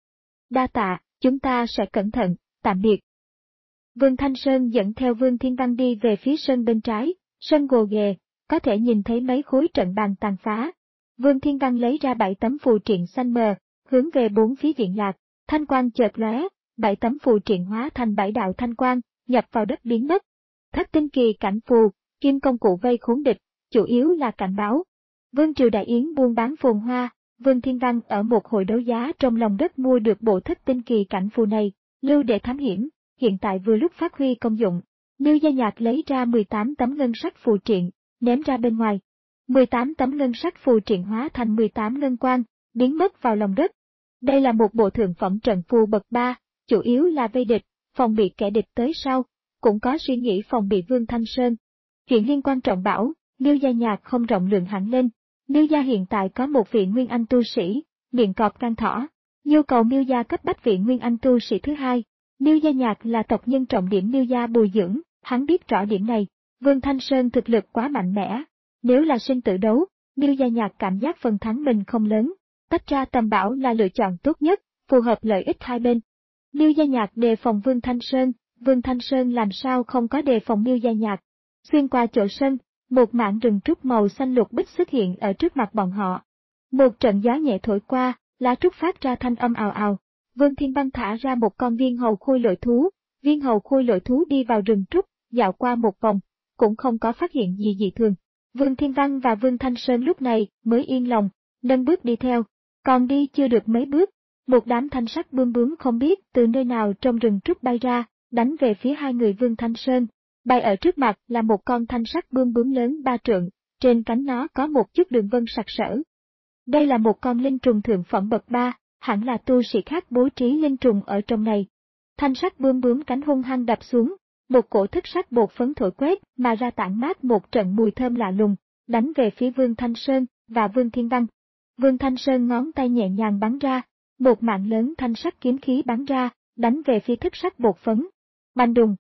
Đa tạ, chúng ta sẽ cẩn thận, tạm biệt. Vương Thanh Sơn dẫn theo Vương Thiên Văn đi về phía sân bên trái, sân gồ ghề, có thể nhìn thấy mấy khối trận bàn tàn phá. Vương Thiên Văn lấy ra bảy tấm phù triện xanh mờ, hướng về bốn phía viện lạc, thanh quang chợt lóe, bảy tấm phù triện hóa thành bảy đạo thanh quang, nhập vào đất biến mất. Thất tinh kỳ cảnh phù, kim công cụ vây khốn địch, chủ yếu là cảnh báo. Vương Triều Đại Yến buôn bán phồn hoa, Vương Thiên Văn ở một hội đấu giá trong lòng đất mua được bộ thất tinh kỳ cảnh phù này, lưu để thám hiểm, hiện tại vừa lúc phát huy công dụng. Miêu Gia Nhạc lấy ra mười tám tấm ngân sắc phù triện, ném ra bên ngoài. mười tám tấm ngân sắc phù triện hóa thành mười tám ngân quang, biến mất vào lòng đất. Đây là một bộ thượng phẩm trận phù bậc ba, chủ yếu là vây địch, phòng bị kẻ địch tới sau, cũng có suy nghĩ phòng bị Vương Thanh Sơn. Chuyện liên quan trọng bảo, Miêu Gia Nhạc không rộng lượng hẳn lên. Miêu Gia hiện tại có một vị Nguyên Anh tu sĩ, miệng cọp can thỏ, nhu cầu Miêu Gia cấp bách vị Nguyên Anh tu sĩ thứ hai. Miêu Gia Nhạc là tộc nhân trọng điểm Miêu Gia bồi dưỡng, hắn biết rõ điểm này. Vương Thanh Sơn thực lực quá mạnh mẽ, nếu là sinh tử đấu, Miêu Gia Nhạc cảm giác phần thắng mình không lớn, tách ra tầm bảo là lựa chọn tốt nhất, phù hợp lợi ích hai bên. Miêu Gia Nhạc đề phòng Vương Thanh Sơn, Vương Thanh Sơn làm sao không có đề phòng Miêu Gia Nhạc. Xuyên qua chỗ sân, một mảng rừng trúc màu xanh lục bích xuất hiện ở trước mặt bọn họ. Một trận gió nhẹ thổi qua, lá trúc phát ra thanh âm ào ào. Vương Thiên Văn thả ra một con viên hầu khôi lội thú, viên hầu khôi lội thú đi vào rừng trúc, dạo qua một vòng, cũng không có phát hiện gì dị thường. Vương Thiên Văn và Vương Thanh Sơn lúc này mới yên lòng, nâng bước đi theo, còn đi chưa được mấy bước, một đám thanh sắc bướm bướm không biết từ nơi nào trong rừng trúc bay ra, đánh về phía hai người Vương Thanh Sơn. Bay ở trước mặt là một con thanh sắc bướm bướm lớn ba trượng, trên cánh nó có một chút đường vân sặc sỡ. Đây là một con linh trùng thượng phẩm bậc ba, hẳn là tu sĩ khác bố trí linh trùng ở trong này. Thanh sắc bướm bướm cánh hung hăng đập xuống, một cổ thức sắc bột phấn thổi quét mà ra tản mát một trận mùi thơm lạ lùng, đánh về phía Vương Thanh Sơn và Vương Thiên Văn. Vương Thanh Sơn ngón tay nhẹ nhàng bắn ra, một mạng lớn thanh sắc kiếm khí bắn ra, đánh về phía thức sắc bột phấn. Bành đùng.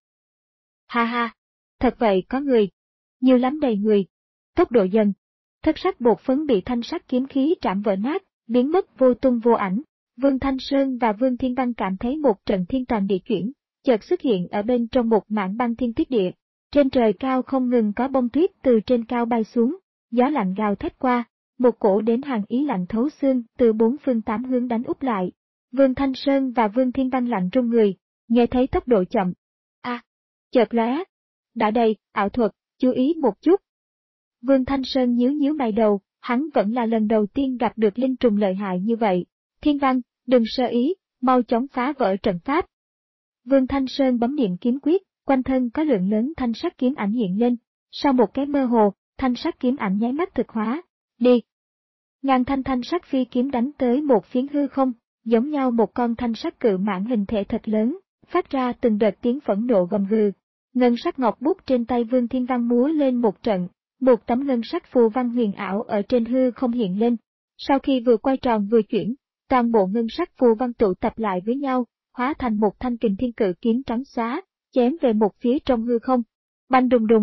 Ha ha, thật vậy có người. Nhiều lắm đầy người. Tốc độ dần. Thức sắc bột phấn bị thanh sắc kiếm khí trảm vỡ nát, biến mất vô tung vô ảnh. Vương Thanh Sơn và Vương Thiên Văn cảm thấy một trận thiên toàn địa chuyển, chợt xuất hiện ở bên trong một mảng băng thiên tuyết địa. Trên trời cao không ngừng có bông tuyết từ trên cao bay xuống, gió lạnh gào thét qua, một cổ đến hàng ý lạnh thấu xương từ bốn phương tám hướng đánh úp lại. Vương Thanh Sơn và Vương Thiên Văn lạnh run người, nghe thấy tốc độ chậm. A, à, chợt lóe. Đã đây, ảo thuật, chú ý một chút. Vương Thanh Sơn nhíu nhíu mày đầu, hắn vẫn là lần đầu tiên gặp được linh trùng lợi hại như vậy. Thiên Văn, đừng sơ ý, mau chóng phá vỡ trận pháp. Vương Thanh Sơn bấm niệm kiếm quyết, quanh thân có lượng lớn thanh sắc kiếm ảnh hiện lên. Sau một cái mơ hồ, thanh sắc kiếm ảnh nháy mắt thực hóa. Đi! Ngàn thanh thanh sắc phi kiếm đánh tới một phiến hư không, giống nhau một con thanh sắc cự mãng hình thể thật lớn, phát ra từng đợt tiếng phẫn nộ gầm gừ. Ngân sắc ngọc bút trên tay Vương Thiên Văn múa lên một trận, một tấm ngân sắc phù văn huyền ảo ở trên hư không hiện lên. Sau khi vừa quay tròn vừa chuyển, toàn bộ ngân sắc phù văn tụ tập lại với nhau, hóa thành một thanh kình thiên cự kiếm trắng xóa, chém về một phía trong hư không. Bành đùng đùng.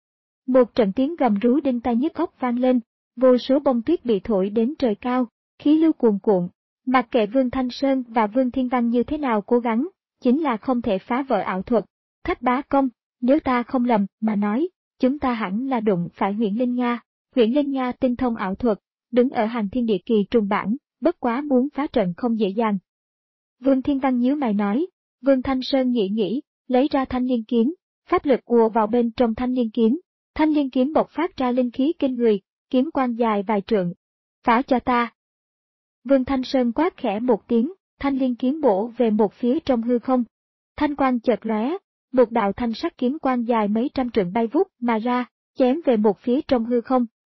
Một trận tiếng gầm rú đinh tai nhức óc vang lên, vô số bông tuyết bị thổi đến trời cao, khí lưu cuồn cuộn. Mặc kệ Vương Thanh Sơn và Vương Thiên Văn như thế nào cố gắng, chính là không thể phá vỡ ảo thuật. Thách bá công, nếu ta không lầm mà nói, chúng ta hẳn là đụng phải Huyễn Linh Nga. Huyễn Linh Nga tinh thông ảo thuật, đứng ở hàng thiên địa kỳ trùng bản, bất quá muốn phá trận không dễ dàng. Vương Thiên Văn nhíu mày nói, Vương Thanh Sơn nghĩ nghĩ, lấy ra thanh liên kiếm, pháp lực ùa vào bên trong thanh liên kiếm. Thanh liên kiếm bộc phát ra linh khí kinh người, kiếm quang dài vài trượng. Phá cho ta! Vương Thanh Sơn quát khẽ một tiếng, thanh liên kiếm bổ về một phía trong hư không. Thanh quang chợt lóe, một đạo thanh sắc kiếm quang dài mấy trăm trượng bay vút mà ra, chém về một phía trong hư không.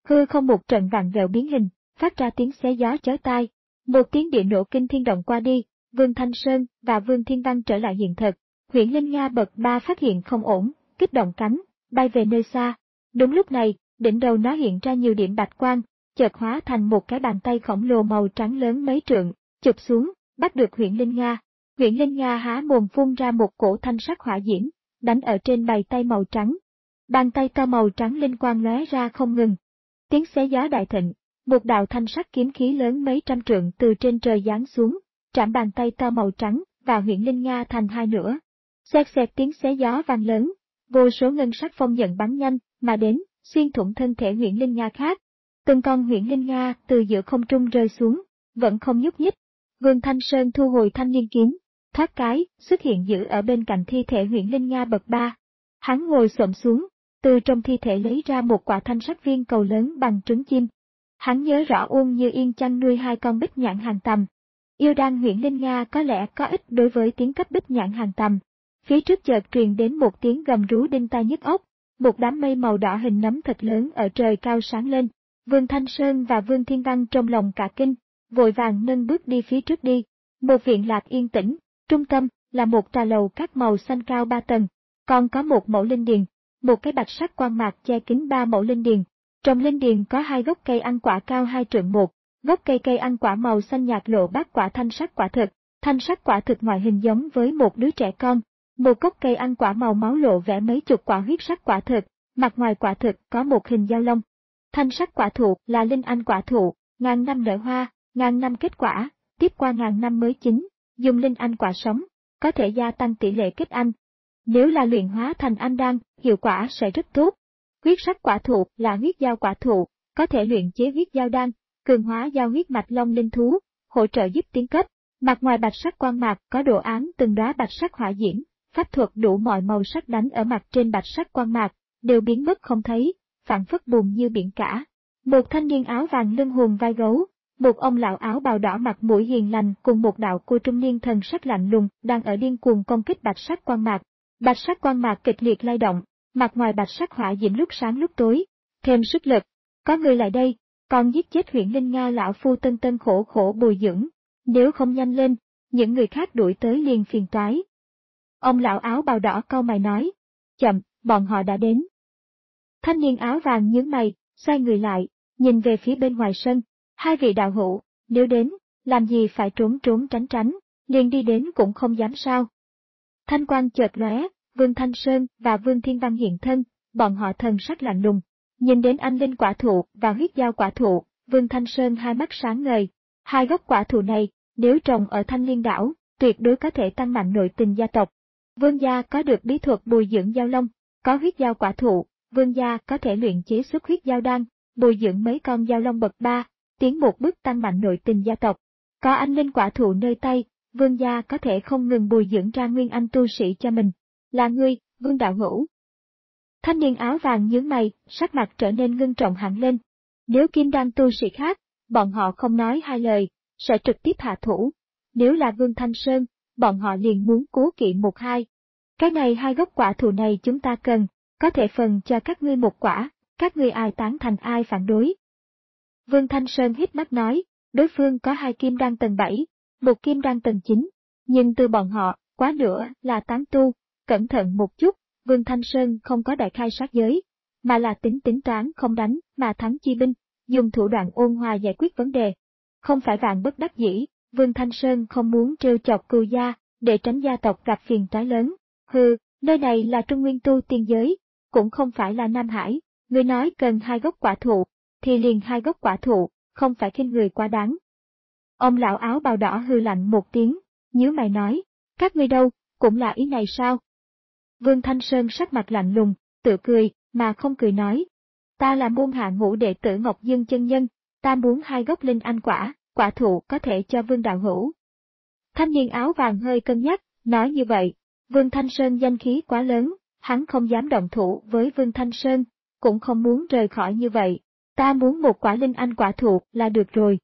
hư không một trận vặn vẹo biến hình, phát ra tiếng xé gió chói tai. Một tiếng địa nổ kinh thiên động qua đi, Vương Thanh Sơn và Vương Thiên Văn trở lại hiện thực. Huyễn Linh Nga bậc ba phát hiện không ổn, kích động cánh, bay về nơi xa. Đúng lúc này, đỉnh đầu nó hiện ra nhiều điểm bạch quang, chợt hóa thành một cái bàn tay khổng lồ màu trắng lớn mấy trượng, chụp xuống, bắt được Huyễn Linh Nga. Huyễn Linh Nga há mồm phun ra một cổ thanh sắc hỏa diễm, đánh ở trên bàn tay màu trắng. Bàn tay to màu trắng linh quang lóe ra không ngừng. Tiếng xé gió đại thịnh, một đạo thanh sắc kiếm khí lớn mấy trăm trượng từ trên trời giáng xuống, trảm bàn tay to màu trắng và Huyễn Linh Nga thành hai nửa. Xẹt xẹt tiếng xé gió vang lớn, vô số ngân sắc phong nhận bắn nhanh mà đến, xuyên thủng thân thể Huyễn Linh Nga khác. Từng con Huyễn Linh Nga từ giữa không trung rơi xuống, vẫn không nhúc nhích. Vương Thanh Sơn thu hồi thanh niên kiếm, thoát cái, xuất hiện giữ ở bên cạnh thi thể Huyễn Linh Nga bậc ba. Hắn ngồi xổm xuống, từ trong thi thể lấy ra một quả thanh sắc viên cầu lớn bằng trứng chim. Hắn nhớ rõ Uông Như Yên chăn nuôi hai con bích nhãn hàng tầm. Yêu đan Huyễn Linh Nga có lẽ có ích đối với tiếng cấp bích nhãn hàng tầm. Phía trước chợt truyền đến một tiếng gầm rú đinh tai nhức óc, một đám mây màu đỏ hình nấm thật lớn ở trời cao sáng lên. Vương Thanh Sơn và Vương Thiên Văn trong lòng cả kinh, vội vàng nâng bước đi phía trước đi. Một viện lạc yên tĩnh, trung tâm là một trà lầu các màu xanh cao ba tầng, còn có một mẫu linh điền, một cái bạch sắc quan mạc che kín ba mẫu linh điền. Trong linh điền có hai gốc cây ăn quả cao hai trượng một, gốc cây cây ăn quả màu xanh nhạt lộ bát quả thanh sắc quả thực, thanh sắc quả thực ngoại hình giống với một đứa trẻ con. Một gốc cây ăn quả màu máu lộ vẻ mấy chục quả huyết sắc quả thực, mặt ngoài quả thực có một hình dao long. Thanh sắc quả thụ là linh anh quả thụ, ngàn năm nở hoa, ngàn năm kết quả, tiếp qua ngàn năm mới chín, dùng linh anh quả sống, có thể gia tăng tỷ lệ kết anh. Nếu là luyện hóa thành anh đan, hiệu quả sẽ rất tốt. Huyết sắc quả thụ là huyết giao quả thụ, có thể luyện chế huyết giao đan, cường hóa giao huyết mạch long linh thú, hỗ trợ giúp tiến cấp. Mặt ngoài bạch sắc quang mạc có đồ án từng đóa bạch sắc hỏa diễm, pháp thuật đủ mọi màu sắc đánh ở mặt trên bạch sắc quang mạc, đều biến mất không thấy, phản phất buồn như biển cả. Một thanh niên áo vàng lưng hùm vai gấu, một ông lão áo bào đỏ mặt mũi hiền lành cùng một đạo cô trung niên thần sắc lạnh lùng đang ở điên cuồng công kích bạch sắc quang mạc. Bạch sắc quang mạc kịch liệt lay động, mặt ngoài bạch sắc hỏa diễm lúc sáng lúc tối, thêm sức lực. Có người lại đây, còn giết chết Huyễn Linh Nga lão phu tân tân khổ khổ bồi dưỡng, nếu không nhanh lên, những người khác đuổi tới liền phiền toái. Ông lão áo bào đỏ cau mày nói, chậm, bọn họ đã đến. Thanh niên áo vàng nhướng mày, xoay người lại, nhìn về phía bên ngoài sân, hai vị đạo hữu, nếu đến, làm gì phải trốn trốn tránh tránh, liền đi đến cũng không dám sao. Thanh quang chợt lóe, Vương Thanh Sơn và Vương Thiên Văn hiện thân, bọn họ thần sắc lạnh lùng, nhìn đến anh linh quả thụ và huyết giao quả thụ, Vương Thanh Sơn hai mắt sáng ngời. Hai gốc quả thụ này, nếu trồng ở Thanh Liên đảo, tuyệt đối có thể tăng mạnh nội tình gia tộc. Vương gia có được bí thuật bồi dưỡng giao long, có huyết giao quả thụ, vương gia có thể luyện chế xuất huyết giao đan, bồi dưỡng mấy con giao long bậc ba, tiến một bước tăng mạnh nội tình gia tộc. Có anh linh quả thụ nơi tay, vương gia có thể không ngừng bồi dưỡng ra nguyên anh tu sĩ cho mình. Là ngươi, Vương đạo hữu. Thanh niên áo vàng nhướng mày, sắc mặt trở nên ngưng trọng hẳn lên. Nếu kim đan tu sĩ khác, bọn họ không nói hai lời, sẽ trực tiếp hạ thủ. Nếu là Vương Thanh Sơn, bọn họ liền muốn cố kỵ một hai. Cái này hai gốc quả thụ này chúng ta cần, có thể phần cho các ngươi một quả, các ngươi ai tán thành ai phản đối. Vương Thanh Sơn hít mắt nói, đối phương có hai kim đan tầng bảy, một kim đan tầng chín, nhưng từ bọn họ, quá nữa là tán tu. Cẩn thận một chút, Vương Thanh Sơn không có đại khai sát giới, mà là tính tính toán không đánh mà thắng chi binh, dùng thủ đoạn ôn hòa giải quyết vấn đề. Không phải vạn bất đắc dĩ, Vương Thanh Sơn không muốn trêu chọc cừu gia, để tránh gia tộc gặp phiền toái lớn. Hừ, nơi này là Trung Nguyên tu tiên giới, cũng không phải là Nam Hải, người nói cần hai gốc quả thụ, thì liền hai gốc quả thụ, không phải khinh người quá đáng. Ông lão áo bào đỏ hừ lạnh một tiếng, nhíu mày nói, các ngươi đâu, cũng là ý này sao? Vương Thanh Sơn sắc mặt lạnh lùng, tự cười, mà không cười nói. Ta là môn hạ ngũ đệ tử Ngọc Dương chân nhân, ta muốn hai gốc linh anh quả, quả thụ có thể cho Vương đạo hữu. Thanh niên áo vàng hơi cân nhắc, nói như vậy, Vương Thanh Sơn danh khí quá lớn, hắn không dám động thủ với Vương Thanh Sơn, cũng không muốn rời khỏi như vậy, ta muốn một quả linh anh quả thụ là được rồi.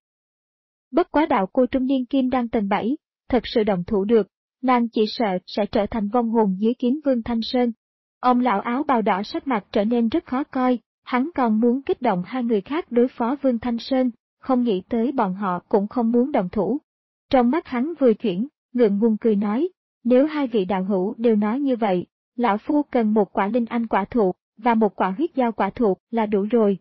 Bất quá đạo cô trung niên kim đang tầng bảy, thật sự động thủ được. Nàng chỉ sợ sẽ trở thành vong hồn dưới kiếm Vương Thanh Sơn. Ông lão áo bào đỏ sắc mặt trở nên rất khó coi, hắn còn muốn kích động hai người khác đối phó Vương Thanh Sơn, không nghĩ tới bọn họ cũng không muốn động thủ. Trong mắt hắn vừa chuyển, ngượng ngùng cười nói, nếu hai vị đạo hữu đều nói như vậy, lão phu cần một quả linh anh quả thụ, và một quả huyết giao quả thụ là đủ rồi.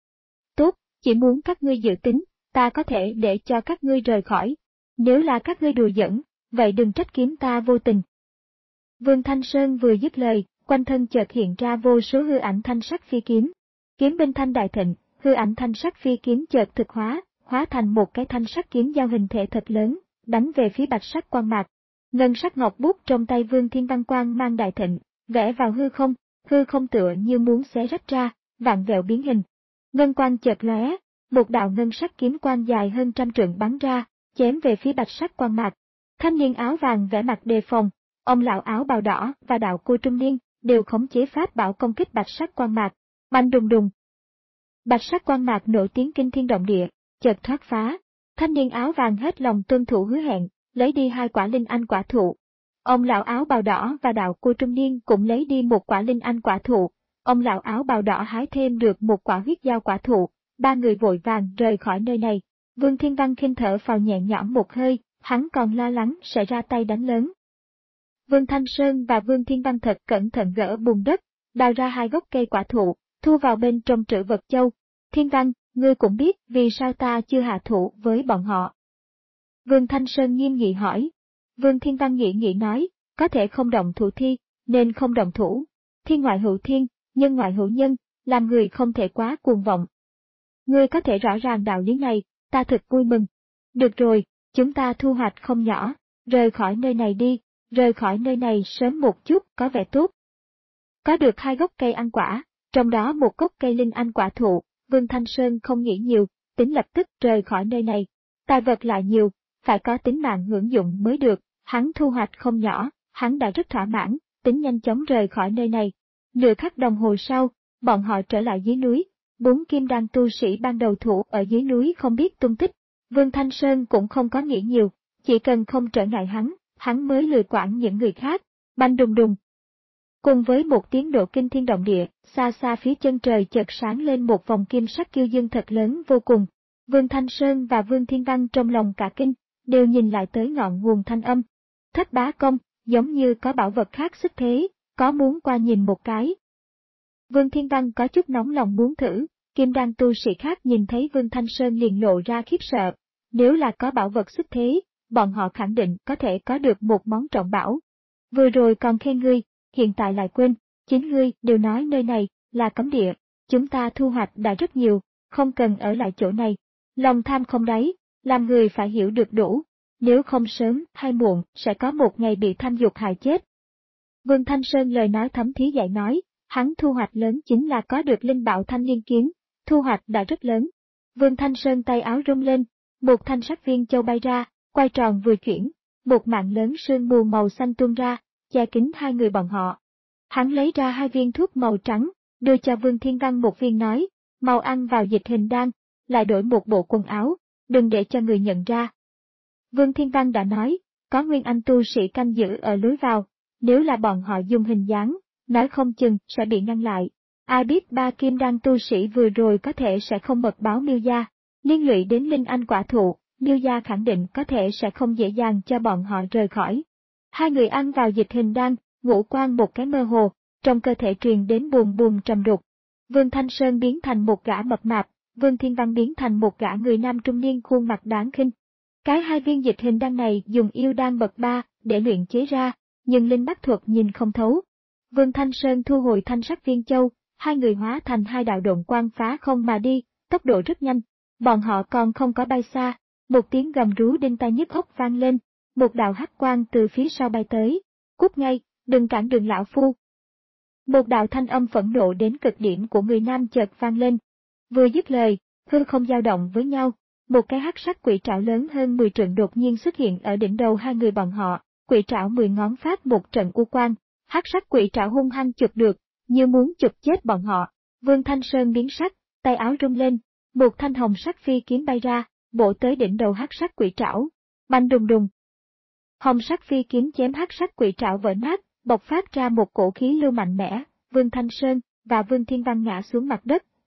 Tốt, chỉ muốn các ngươi dự tính, ta có thể để cho các ngươi rời khỏi. Nếu là các ngươi đùa giỡn, vậy đừng trách kiếm ta vô tình. Vương Thanh Sơn vừa dứt lời, quanh thân chợt hiện ra vô số hư ảnh thanh sắc phi kiếm. Kiếm binh thanh đại thịnh, hư ảnh thanh sắc phi kiếm chợt thực hóa, hóa thành một cái thanh sắc kiếm giao hình thể thật lớn, đánh về phía bạch sắc quang mạc. Ngân sắc ngọc bút trong tay Vương Thiên Văn quang mang đại thịnh, vẽ vào hư không, hư không tựa như muốn xé rách ra, vạn vẹo biến hình. Ngân quang chợt lóe, một đạo ngân sắc kiếm quang dài hơn trăm trượng bắn ra, chém về phía bạch sắc quang mạc. Thanh niên áo vàng vẻ mặt đề phòng, ông lão áo bào đỏ và đạo cô trung niên đều khống chế pháp bảo công kích bạch sắc quang mạc. Bành đùng đùng. Bạch sắc quang mạc nổi tiếng kinh thiên động địa, chợt thoát phá. Thanh niên áo vàng hết lòng tuân thủ hứa hẹn, lấy đi hai quả linh anh quả thụ. Ông lão áo bào đỏ và đạo cô trung niên cũng lấy đi một quả linh anh quả thụ. Ông lão áo bào đỏ hái thêm được một quả huyết giao quả thụ. Ba người vội vàng rời khỏi nơi này. Vương Thiên Văn khinh thở phào nhẹ nhõm một hơi, hắn còn lo lắng sẽ ra tay đánh lớn. Vương Thanh Sơn và Vương Thiên Văn thật cẩn thận gỡ bùn đất, đào ra hai gốc cây quả thụ, thu vào bên trong trữ vật châu. Thiên Văn, ngươi cũng biết vì sao ta chưa hạ thủ với bọn họ. Vương Thanh Sơn nghiêm nghị hỏi. Vương Thiên Văn nghĩ nghĩ nói, có thể không động thủ thi, nên không động thủ. Thiên ngoại hữu thiên, nhân ngoại hữu nhân, làm người không thể quá cuồng vọng. Ngươi có thể rõ ràng đạo lý này, ta thật vui mừng. Được rồi, chúng ta thu hoạch không nhỏ, rời khỏi nơi này đi, rời khỏi nơi này sớm một chút có vẻ tốt. Có được hai gốc cây ăn quả, trong đó một gốc cây linh anh quả thụ, Vương Thanh Sơn không nghĩ nhiều, tính lập tức rời khỏi nơi này. Tài vật lại nhiều, phải có tính mạng hưởng dụng mới được, hắn thu hoạch không nhỏ, hắn đã rất thỏa mãn, tính nhanh chóng rời khỏi nơi này. Nửa khắc đồng hồ sau, bọn họ trở lại dưới núi. Bốn kim đan tu sĩ ban đầu thủ ở dưới núi không biết tung tích. Vương Thanh Sơn cũng không có nghĩ nhiều, chỉ cần không trở ngại hắn, hắn mới lười quản những người khác. Bành đùng đùng. Cùng với một tiếng nổ kinh thiên động địa, xa xa phía chân trời chợt sáng lên một vòng kim sắc kiêu dương thật lớn vô cùng. Vương Thanh Sơn và Vương Thiên Văn trong lòng cả kinh, đều nhìn lại tới ngọn nguồn thanh âm. Thất bá công, giống như có bảo vật khác xuất thế, có muốn qua nhìn một cái. Vương Thiên Văn có chút nóng lòng muốn thử, kim đan tu sĩ khác nhìn thấy Vương Thanh Sơn liền lộ ra khiếp sợ. Nếu là có bảo vật xuất thế, bọn họ khẳng định có thể có được một món trọng bảo. Vừa rồi còn khen ngươi, hiện tại lại quên, chính ngươi đều nói nơi này là cấm địa, chúng ta thu hoạch đã rất nhiều, không cần ở lại chỗ này. Lòng tham không đáy, làm người phải hiểu được đủ, nếu không sớm hay muộn sẽ có một ngày bị tham dục hại chết. Vương Thanh Sơn lời nói thấm thía dạy nói, hắn thu hoạch lớn chính là có được linh bảo thanh liên kiếm, thu hoạch đã rất lớn. Vương Thanh Sơn tay áo rung lên, một thanh sắc viên châu bay ra, quay tròn vừa chuyển, một mạng lớn sương mù màu xanh tuôn ra, che kín hai người bọn họ. Hắn lấy ra hai viên thuốc màu trắng, đưa cho Vương Thiên Văn một viên nói, mau ăn vào dịch hình đan, lại đổi một bộ quần áo, đừng để cho người nhận ra. Vương Thiên Văn đã nói, có nguyên anh tu sĩ canh giữ ở lối vào, nếu là bọn họ dùng hình dáng, nói không chừng sẽ bị ngăn lại. Ai biết ba kim đan tu sĩ vừa rồi có thể sẽ không mật báo Miêu gia, liên lụy đến linh anh quả thụ, Miêu gia khẳng định có thể sẽ không dễ dàng cho bọn họ rời khỏi. Hai người ăn vào dịch hình đan, ngũ quan một cái mơ hồ, trong cơ thể truyền đến buồn buồn trầm đục. Vương Thanh Sơn biến thành một gã mập mạp, Vương Thiên Văn biến thành một gã người nam trung niên khuôn mặt đáng khinh. Cái hai viên dịch hình đan này dùng yêu đan bậc ba để luyện chế ra, nhưng linh bắt thuật nhìn không thấu. Vương Thanh Sơn thu hồi thanh sắc viên châu, hai người hóa thành hai đạo độn quang phá không mà đi, tốc độ rất nhanh. Bọn họ còn không có bay xa, một tiếng gầm rú đinh tai nhức óc vang lên, một đạo hắc quang từ phía sau bay tới. Cút ngay, đừng cản đường lão phu. Một đạo thanh âm phẫn nộ đến cực điểm của người nam chợt vang lên. Vừa dứt lời, hư không dao động với nhau, một cái hắc sắc quỷ trảo lớn hơn mười trượng đột nhiên xuất hiện ở đỉnh đầu hai người bọn họ, quỷ trảo mười ngón phát một trận u quang, hắc sắc quỷ trảo hung hăng chụp được, như muốn chụp chết bọn họ. Vương Thanh Sơn biến sắc, tay áo rung lên, một thanh hồng sắc phi kiếm bay ra, bổ tới đỉnh đầu hắc sắc quỷ trảo. Bành đùng đùng. Hồng sắc phi kiếm chém hắc sắc quỷ trảo vỡ nát, bộc phát ra một cổ khí lưu mạnh mẽ. Vương Thanh Sơn và Vương Thiên Văn ngã xuống mặt đất,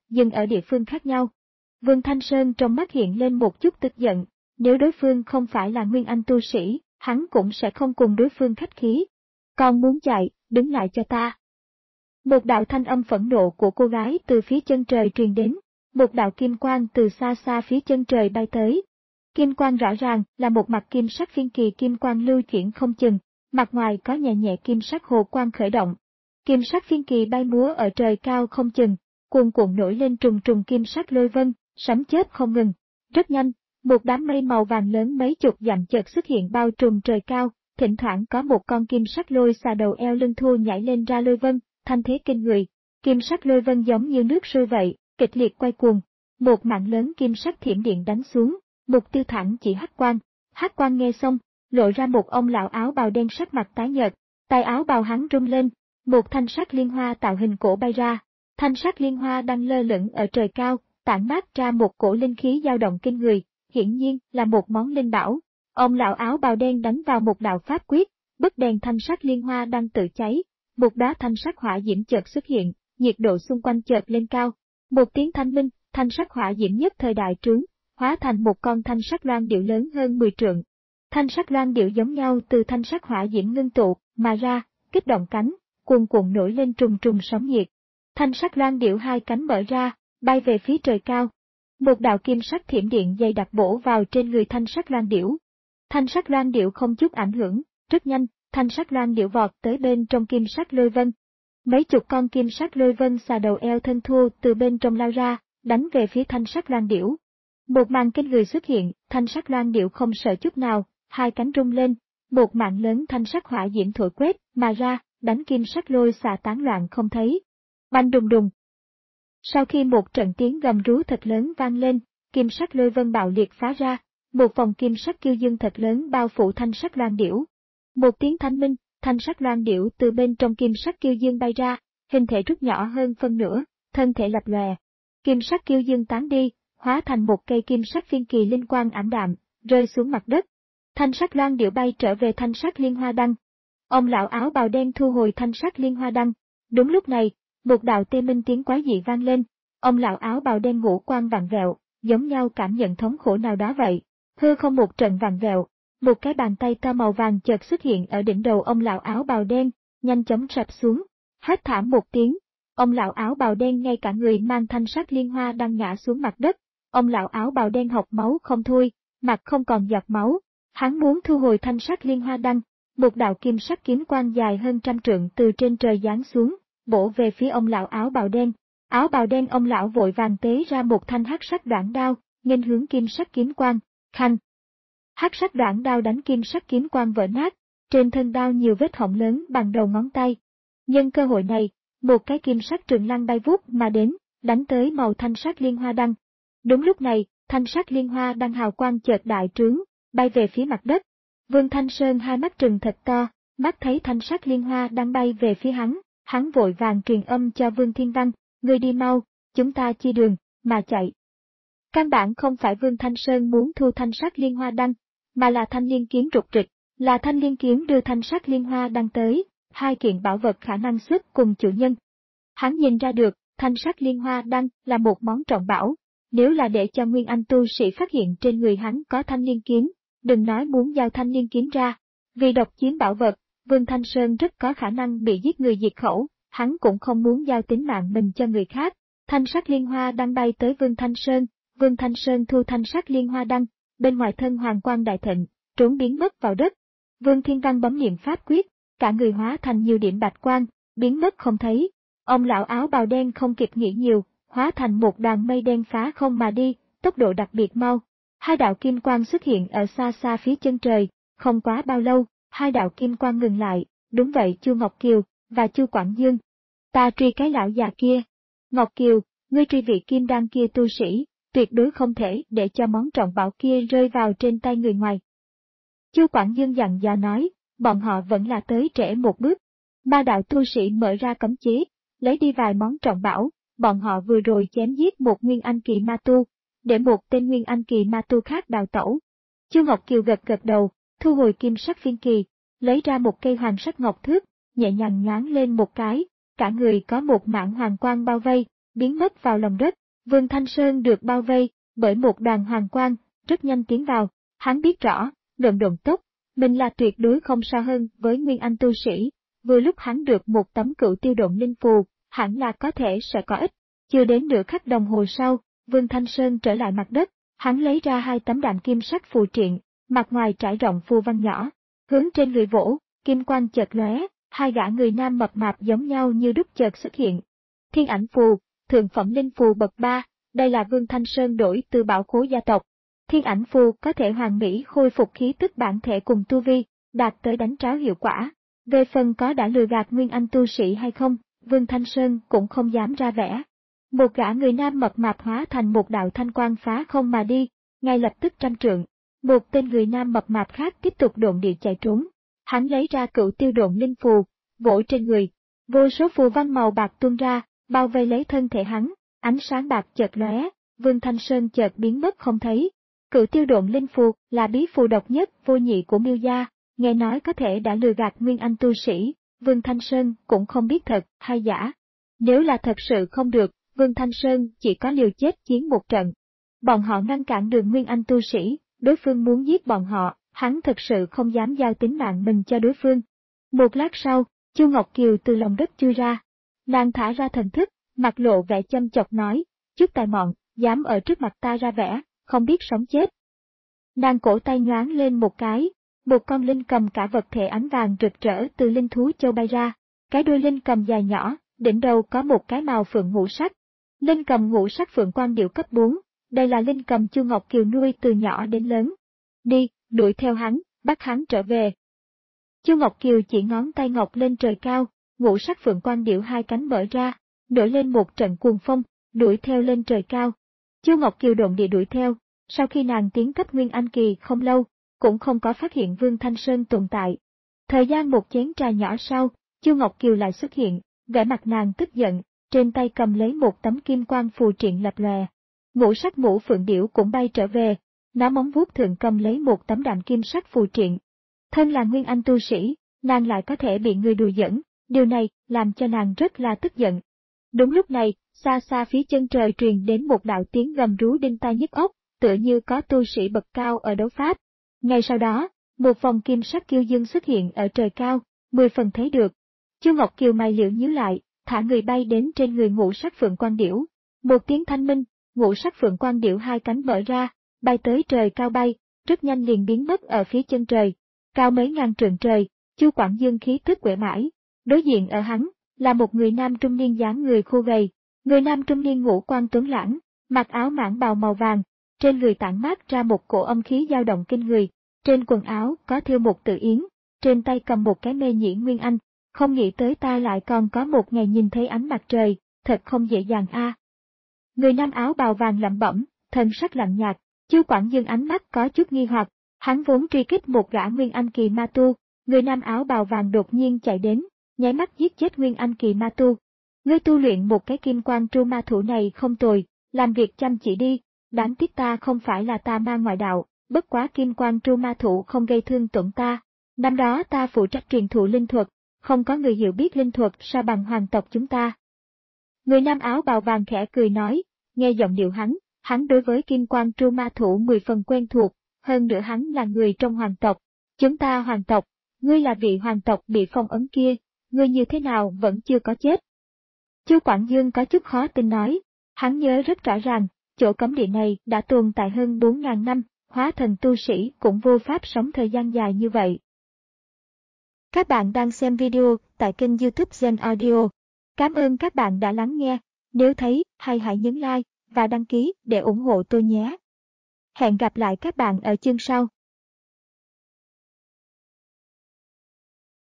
dừng ở địa phương khác nhau. Vương Thanh Sơn trong mắt hiện lên một chút tức giận, nếu đối phương không phải là nguyên anh tu sĩ, hắn cũng sẽ không cùng đối phương khách khí. Con muốn chạy, đứng lại cho ta. Một đạo thanh âm phẫn nộ của cô gái từ phía chân trời truyền đến, một đạo kim quang từ xa xa phía chân trời bay tới. Kim quang rõ ràng là một mặt kim sắc phiên kỳ kim quang lưu chuyển không chừng, mặt ngoài có nhẹ nhẹ kim sắc hồ quang khởi động. Kim sắc phiên kỳ bay múa ở trời cao không chừng, cuồn cuộn nổi lên trùng trùng kim sắc lôi vân, sấm chớp không ngừng. Rất nhanh, một đám mây màu vàng lớn mấy chục dặm chợt xuất hiện bao trùm trời cao, thỉnh thoảng có một con kim sắc lôi xà đầu eo lưng thua nhảy lên ra lôi vân, thanh thế kinh người. Kim sắc lôi vân giống như nước sôi vậy, kịch liệt quay cuồng. Một mạng lớn kim sắc thiểm điện đánh xuống, mục tiêu thẳng chỉ Hắc Quan. Hắc Quan nghe xong, lộ ra một ông lão áo bào đen sắc mặt tái nhợt, tay áo bào hắn rung lên, một thanh sắc liên hoa tạo hình cổ bay ra. Thanh sắc liên hoa đang lơ lửng ở trời cao, tản mát ra một cổ linh khí dao động kinh người, hiển nhiên là một món linh bảo. Ông lão áo bào đen đánh vào một đạo pháp quyết, bức đèn thanh sắc liên hoa đang tự cháy, một đóa thanh sắc hỏa diễm chợt xuất hiện, nhiệt độ xung quanh chợt lên cao. Một tiếng thanh minh, thanh sắc hỏa diễm nhất thời đại trướng, hóa thành một con thanh sắc loan điệu lớn hơn mười trượng. Thanh sắc loan điệu giống nhau từ thanh sắc hỏa diễm ngưng tụ mà ra, kích động cánh, cuồn cuộn nổi lên trùng trùng sóng nhiệt. Thanh sắc loan điệu hai cánh mở ra, bay về phía trời cao. Một đạo kim sắc thiểm điện dày đặc bổ vào trên người thanh sắc loan điểu. Thanh sắc loan điểu không chút ảnh hưởng, rất nhanh, thanh sắc loan điểu vọt tới bên trong kim sắc lôi vân. Mấy chục con kim sắc lôi vân xà đầu eo thân thua từ bên trong lao ra, đánh về phía thanh sắc loan điểu. Một màn kinh người xuất hiện, thanh sắc loan điểu không sợ chút nào, hai cánh rung lên, một mạng lớn thanh sắc hỏa diễm thổi quét mà ra, đánh kim sắc lôi xà tán loạn không thấy. Banh đùng đùng. Sau khi một trận tiếng gầm rú thật lớn vang lên, kim sắc lôi vân bạo liệt phá ra, một vòng kim sắc kiêu dương thật lớn bao phủ thanh sắc loan điểu. Một tiếng thanh minh, thanh sắc loan điểu từ bên trong kim sắc kiêu dương bay ra, hình thể rút nhỏ hơn phân nửa, thân thể lập lòe. Kim sắc kiêu dương tán đi, hóa thành một cây kim sắc phiên kỳ linh quang ảm đạm, rơi xuống mặt đất. Thanh sắc loan điểu bay trở về thanh sắc liên hoa đăng. Ông lão áo bào đen thu hồi thanh sắc liên hoa đăng. Đúng lúc này, một đạo tê minh tiếng quái dị vang lên. Ông lão áo bào đen ngũ quan vặn vẹo, giống nhau cảm nhận thống khổ nào đó vậy. Hư không một trận vặn vẹo, một cái bàn tay to màu vàng chợt xuất hiện ở đỉnh đầu ông lão áo bào đen, nhanh chóng sập xuống. Hét thảm một tiếng, ông lão áo bào đen ngay cả người mang thanh sắc liên hoa đang ngã xuống mặt đất. Ông lão áo bào đen hộc máu không thôi, mặt không còn giọt máu. Hắn muốn thu hồi thanh sắc liên hoa đăng, một đạo kim sắc kiếm quang dài hơn trăm trượng từ trên trời giáng xuống, bổ về phía ông lão áo bào đen. Áo bào đen ông lão vội vàng tế ra một thanh hắc sắc đoạn đao, nghênh hướng kim sắc kiếm quang. Khanh. Hắc sắc đoạn đao đánh kim sắc kiếm quang vỡ nát, trên thân đao nhiều vết hổng lớn bằng đầu ngón tay. Nhân cơ hội này, một cái kim sắc trường lăng bay vút mà đến, đánh tới màu thanh sắc liên hoa đăng. Đúng lúc này, thanh sắc liên hoa đăng hào quang chợt đại trướng, bay về phía mặt đất. Vương Thanh Sơn hai mắt trừng thật to, mắt thấy thanh sắc liên hoa đang bay về phía hắn, hắn vội vàng truyền âm cho Vương Thiên Văn, ngươi đi mau, chúng ta chia đường, mà chạy. Căn bản không phải Vương Thanh Sơn muốn thu thanh sắc liên hoa đăng, mà là thanh liên kiếm rục rịch, là thanh liên kiếm đưa thanh sắc liên hoa đăng tới, hai kiện bảo vật khả năng xuất cùng chủ nhân. Hắn nhìn ra được, thanh sắc liên hoa đăng là một món trọng bảo, nếu là để cho Nguyên Anh tu sĩ phát hiện trên người hắn có thanh liên kiếm, đừng nói muốn giao thanh liên kiếm ra, vì độc chiếm bảo vật, Vương Thanh Sơn rất có khả năng bị giết người diệt khẩu, hắn cũng không muốn giao tính mạng mình cho người khác. Thanh sắc liên hoa đăng bay tới Vương Thanh Sơn, Vương Thanh Sơn thu thanh sắc liên hoa đăng, bên ngoài thân hoàng quang đại thịnh, trốn biến mất vào đất. Vương Thiên Văn bấm niệm pháp quyết, cả người hóa thành nhiều điểm bạch quang, biến mất không thấy. Ông lão áo bào đen không kịp nghĩ nhiều, hóa thành một đoàn mây đen phá không mà đi, tốc độ đặc biệt mau. Hai đạo kim quang xuất hiện ở xa xa phía chân trời, không quá bao lâu, hai đạo kim quang ngừng lại, đúng vậy Chu Ngọc Kiều và Chu Quảng Dương. Ta truy cái lão già kia. Ngọc Kiều, ngươi truy vị kim đan kia tu sĩ, tuyệt đối không thể để cho món trọng bảo kia rơi vào trên tay người ngoài. Chu Quảng Dương dặn dò nói, bọn họ vẫn là tới trễ một bước. Ba đạo tu sĩ mở ra cấm chế, lấy đi vài món trọng bảo, bọn họ vừa rồi chém giết một nguyên anh kỳ ma tu, để một tên nguyên anh kỳ ma tu khác đào tẩu. Chu Ngọc Kiều gật gật đầu, thu hồi kim sắc phiên kỳ, lấy ra một cây hoàng sắc ngọc thước, nhẹ nhàng nhoáng lên một cái, cả người có một mảng hoàng quang bao vây, biến mất vào lòng đất. Vương Thanh Sơn được bao vây bởi một đoàn hoàng quang, rất nhanh tiến vào. Hắn biết rõ, luận độn tốc, mình là tuyệt đối không so hơn với nguyên anh tu sĩ. Vừa lúc hắn được một tấm cửu tiêu độn linh phù, hẳn là có thể sẽ có ích. Chưa đến nửa khắc đồng hồ sau, Vương Thanh Sơn trở lại mặt đất, hắn lấy ra hai tấm đạm kim sắc phù triện, mặt ngoài trải rộng phù văn nhỏ, hướng trên người vỗ, kim quang chợt lóe, hai gã người nam mập mạp giống nhau như đúc chợt xuất hiện. Thiên ảnh phù, thượng phẩm linh phù bậc ba, đây là Vương Thanh Sơn đổi từ bảo khố gia tộc. Thiên ảnh phù có thể hoàn mỹ khôi phục khí tức bản thể cùng tu vi, đạt tới đánh tráo hiệu quả. Về phần có đã lừa gạt nguyên anh tu sĩ hay không, Vương Thanh Sơn cũng không dám ra vẻ. Một gã người nam mập mạp hóa thành một đạo thanh quang phá không mà đi, ngay lập tức trăm trượng. Một tên người nam mập mạp khác tiếp tục độn địa chạy trốn. Hắn lấy ra cửu tiêu độn linh phù, vỗ trên người. Vô số phù văn màu bạc tuôn ra, bao vây lấy thân thể hắn, ánh sáng bạc chợt lóe, Vương Thanh Sơn chợt biến mất không thấy. Cửu tiêu độn linh phù là bí phù độc nhất vô nhị của Miêu gia, nghe nói có thể đã lừa gạt nguyên anh tu sĩ, Vương Thanh Sơn cũng không biết thật hay giả. Nếu là thật sự không được, Vương Thanh Sơn chỉ có liều chết chiến một trận. Bọn họ ngăn cản đường nguyên anh tu sĩ, đối phương muốn giết bọn họ, hắn thực sự không dám giao tính mạng mình cho đối phương. Một lát sau, Chu Ngọc Kiều từ lòng đất chui ra. Nàng thả ra thần thức, mặt lộ vẻ châm chọc nói, chút tài mọn, dám ở trước mặt ta ra vẻ, không biết sống chết. Nàng cổ tay nhoáng lên một cái, một con linh cầm cả vật thể ánh vàng rực rỡ từ linh thú châu bay ra. Cái đuôi linh cầm dài nhỏ, đỉnh đầu có một cái màu phượng ngũ sắc. Linh cầm ngũ sắc phượng quang điệu cấp bốn, đây là linh cầm Chu Ngọc Kiều nuôi từ nhỏ đến lớn. Đi, đuổi theo hắn, bắt hắn trở về. Chu Ngọc Kiều chỉ ngón tay ngọc lên trời cao, ngũ sắc phượng quang điệu hai cánh mở ra, nổi lên một trận cuồng phong, đuổi theo lên trời cao. Chu Ngọc Kiều độn địa đuổi theo, sau khi nàng tiến cấp Nguyên Anh kỳ không lâu, cũng không có phát hiện Vương Thanh Sơn tồn tại. Thời gian một chén trà nhỏ sau, Chu Ngọc Kiều lại xuất hiện, vẻ mặt nàng tức giận, trên tay cầm lấy một tấm kim quang phù triện lập lòe. Ngũ sắc mũ phượng điểu cũng bay trở về, nó móng vuốt thượng cầm lấy một tấm đạm kim sắc phù triện. Thân là nguyên anh tu sĩ, nàng lại có thể bị người đùa giỡn, điều này làm cho nàng rất là tức giận. Đúng lúc này, xa xa phía chân trời truyền đến một đạo tiếng gầm rú đinh tai nhức óc, tựa như có tu sĩ bậc cao ở đấu pháp. Ngay sau đó, một vòng kim sắc kiêu dương xuất hiện ở trời cao, mười phần thấy được. Chu Ngọc Kiều mày liễu nhíu lại, thả người bay đến trên người ngũ sắc phượng quang điểu. Một tiếng thanh minh, ngũ sắc phượng quang điểu hai cánh mở ra, bay tới trời cao bay, rất nhanh liền biến mất ở phía chân trời. Cao mấy ngàn trượng trời, Chu Quảng Dương khí tức quể mãi. Đối diện ở hắn, là một người nam trung niên dáng người khô gầy. Người nam trung niên ngũ quan tuấn lãng, mặc áo mãng bào màu vàng, trên người tản mát ra một cổ âm khí dao động kinh người. Trên quần áo có thêu một tự yến, trên tay cầm một cái mê nhĩ nguyên anh. Không nghĩ tới ta lại còn có một ngày nhìn thấy ánh mặt trời, thật không dễ dàng a. À. Người nam áo bào vàng lẩm bẩm, thân sắc lạnh nhạt, Chu Quảng Dương ánh mắt có chút nghi hoặc, hắn vốn truy kích một gã nguyên anh kỳ ma tu, người nam áo bào vàng đột nhiên chạy đến, nháy mắt giết chết nguyên anh kỳ ma tu. Ngươi tu luyện một cái kim quang tru ma thủ này không tồi, làm việc chăm chỉ đi, đáng tiếc ta không phải là tà ma ngoại đạo, bất quá kim quang tru ma thủ không gây thương tổn ta. Năm đó ta phụ trách truyền thụ linh thuật, không có người hiểu biết linh thuật sao bằng hoàng tộc chúng ta. Người nam áo bào vàng khẽ cười nói, nghe giọng điệu hắn, hắn đối với kim quang tru ma thủ mười phần quen thuộc, hơn nữa hắn là người trong hoàng tộc. Chúng ta hoàng tộc, ngươi là vị hoàng tộc bị phong ấn kia, ngươi như thế nào vẫn chưa có chết. Chu Quảng Dương có chút khó tin nói, hắn nhớ rất rõ ràng, chỗ cấm địa này đã tồn tại hơn bốn ngàn năm, hóa thần tu sĩ cũng vô pháp sống thời gian dài như vậy. Các bạn đang xem video tại kênh YouTube Gen Audio. Cảm ơn các bạn đã lắng nghe, nếu thấy hay hãy nhấn like và đăng ký để ủng hộ tôi nhé. Hẹn gặp lại các bạn ở chương sau.